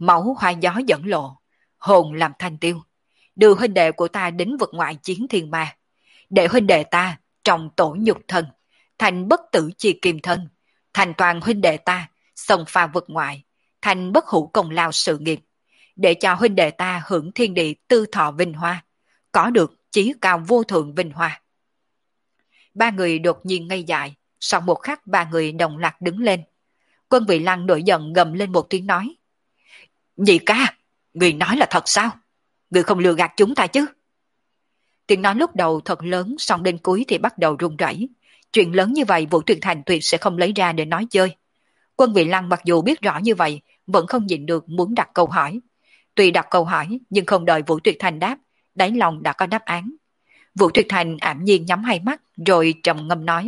máu hoa gió dẫn lộ, hồn làm thanh tiêu, đưa huynh đệ của ta đến vực ngoại chiến thiên ma, để huynh đệ ta trong tổ nhục thân, thành bất tử chi kim thân, thành toàn huynh đệ ta, xông pha vực ngoại, thành bất hủ công lao sự nghiệp, để cho huynh đệ ta hưởng thiên địa tư thọ vinh hoa, có được chí cao vô thượng vinh hoa. Ba người đột nhiên ngây dại, sau một khắc ba người đồng loạt đứng lên. Quân Vị Lăng nổi giận gầm lên một tiếng nói: Nhị ca, người nói là thật sao? Người không lừa gạt chúng ta chứ? Tiếng nói lúc đầu thật lớn, xong đến cuối thì bắt đầu run rẩy. Chuyện lớn như vậy Vũ Tuyệt Thành tuyệt sẽ không lấy ra để nói chơi. Quân Vị Lăng mặc dù biết rõ như vậy, vẫn không nhịn được muốn đặt câu hỏi. Tuy đặt câu hỏi, nhưng không đợi Vũ Tuyệt Thành đáp, đáy lòng đã có đáp án. Vũ Tuyệt Thành ảm nhiên nhắm hai mắt, rồi trầm ngâm nói: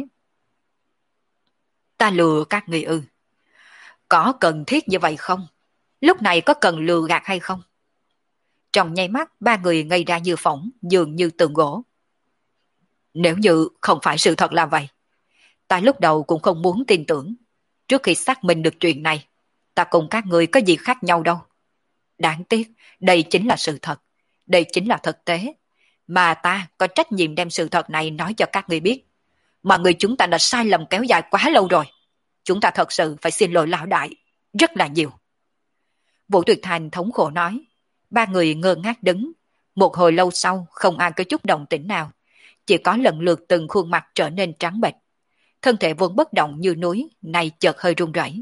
Ta lừa các người ư? Có cần thiết như vậy không? Lúc này có cần lừa gạt hay không? Trong nháy mắt, ba người ngây ra như phỏng, dường như tượng gỗ. Nếu như không phải sự thật là vậy, ta lúc đầu cũng không muốn tin tưởng. Trước khi xác minh được chuyện này, ta cùng các người có gì khác nhau đâu. Đáng tiếc, đây chính là sự thật. Đây chính là thực tế. Mà ta có trách nhiệm đem sự thật này nói cho các người biết. Mà người chúng ta đã sai lầm kéo dài quá lâu rồi. Chúng ta thật sự phải xin lỗi lão đại. Rất là nhiều. Vũ Tuyệt Thành thống khổ nói. Ba người ngơ ngác đứng. Một hồi lâu sau không ai có chút động tĩnh nào. Chỉ có lần lượt từng khuôn mặt trở nên trắng bệch. Thân thể vốn bất động như núi, nay chợt hơi run rẩy.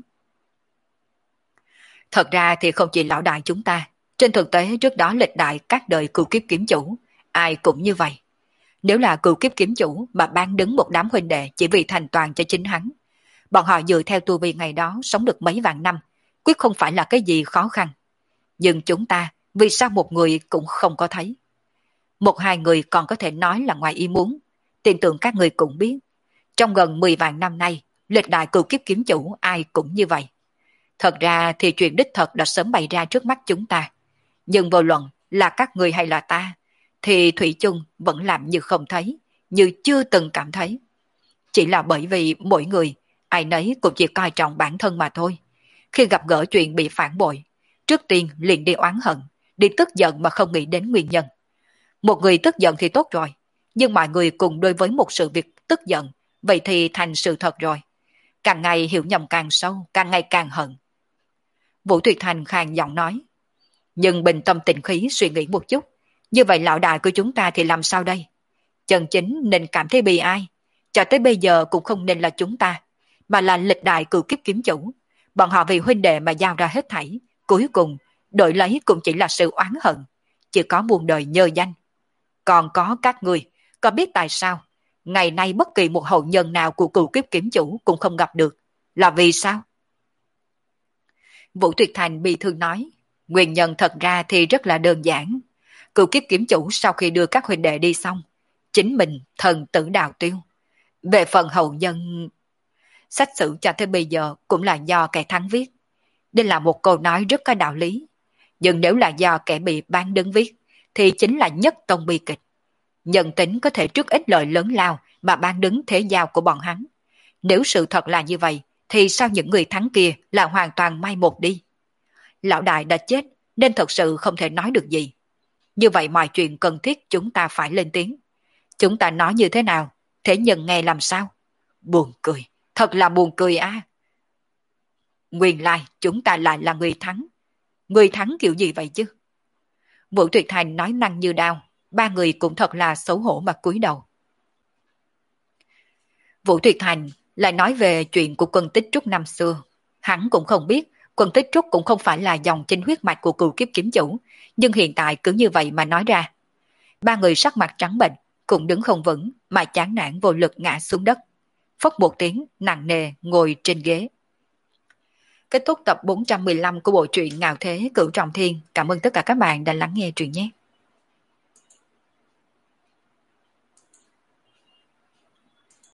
Thật ra thì không chỉ lão đại chúng ta. Trên thực tế trước đó lịch đại các đời cửu kiếp kiếm chủ, ai cũng như vậy. Nếu là cửu kiếp kiếm chủ mà ban đứng một đám huynh đệ chỉ vì thành toàn cho chính hắn, bọn họ dựa theo tu vi ngày đó sống được mấy vạn năm, quyết không phải là cái gì khó khăn. Nhưng chúng ta, vì sao một người cũng không có thấy? Một hai người còn có thể nói là ngoài ý muốn. Tin tưởng các người cũng biết. Trong gần mười vạn năm nay, lịch đại cửu kiếp kiếm chủ ai cũng như vậy. Thật ra thì chuyện đích thật đã sớm bày ra trước mắt chúng ta. Nhưng vô luận là các người hay là ta, thì Thủy chung vẫn làm như không thấy, như chưa từng cảm thấy. Chỉ là bởi vì mỗi người, ai nấy cũng chỉ coi trọng bản thân mà thôi. Khi gặp gỡ chuyện bị phản bội, trước tiên liền đi oán hận, đi tức giận mà không nghĩ đến nguyên nhân. Một người tức giận thì tốt rồi, nhưng mọi người cùng đối với một sự việc tức giận, vậy thì thành sự thật rồi. Càng ngày hiểu nhầm càng sâu, càng ngày càng hận. Vũ Tuyệt Thành khàn giọng nói. Nhưng bình tâm tĩnh khí suy nghĩ một chút, như vậy lão đại của chúng ta thì làm sao đây? Chân chính nên cảm thấy bi ai, cho tới bây giờ cũng không nên là chúng ta, mà là lịch đại cửu kiếp kiếm chủ. Bọn họ vì huynh đệ mà giao ra hết thảy, cuối cùng đổi lấy cũng chỉ là sự oán hận, chỉ có muôn đời nhơ danh. Còn có các người, có biết tại sao ngày nay bất kỳ một hậu nhân nào của cửu kiếp kiếm chủ cũng không gặp được? Là vì sao? Vũ Tuyệt Thành bi thương nói. Nguyên nhân thật ra thì rất là đơn giản. Cửu kiếp kiếm chủ sau khi đưa các huynh đệ đi xong, chính mình thần tử đào tiêu. Về phần hậu nhân, sách sử cho tới bây giờ cũng là do kẻ thắng viết. Đây là một câu nói rất có đạo lý. Nhưng nếu là do kẻ bị bán đứng viết, thì chính là nhất tông bi kịch. Nhân tính có thể trước ít lợi lớn lao mà bán đứng thế giao của bọn hắn. Nếu sự thật là như vậy, thì sao những người thắng kia là hoàn toàn mai một đi? Lão đại đã chết nên thật sự không thể nói được gì. Như vậy mọi chuyện cần thiết chúng ta phải lên tiếng. Chúng ta nói như thế nào, thế nhân nghe làm sao? Buồn cười, thật là buồn cười á. Nguyên lai chúng ta lại là người thắng. Người thắng kiểu gì vậy chứ? Vũ Tuyệt Thành nói năng như đao, ba người cũng thật là xấu hổ mà cúi đầu. Vũ Tuyệt Thành lại nói về chuyện của Quân Tích Trúc năm xưa. Hắn cũng không biết Quân Tích Trúc cũng không phải là dòng chính huyết mạch của cửu kiếp kiếm chủ, nhưng hiện tại cứ như vậy mà nói ra. Ba người sắc mặt trắng bệch, cũng đứng không vững mà chán nản vô lực ngã xuống đất. Phất một tiếng nặng nề ngồi trên ghế. Kết thúc tập bốn trăm mười lăm của bộ truyện Ngạo Thế Cửu Trọng Thiên. Cảm ơn tất cả các bạn đã lắng nghe truyện nhé.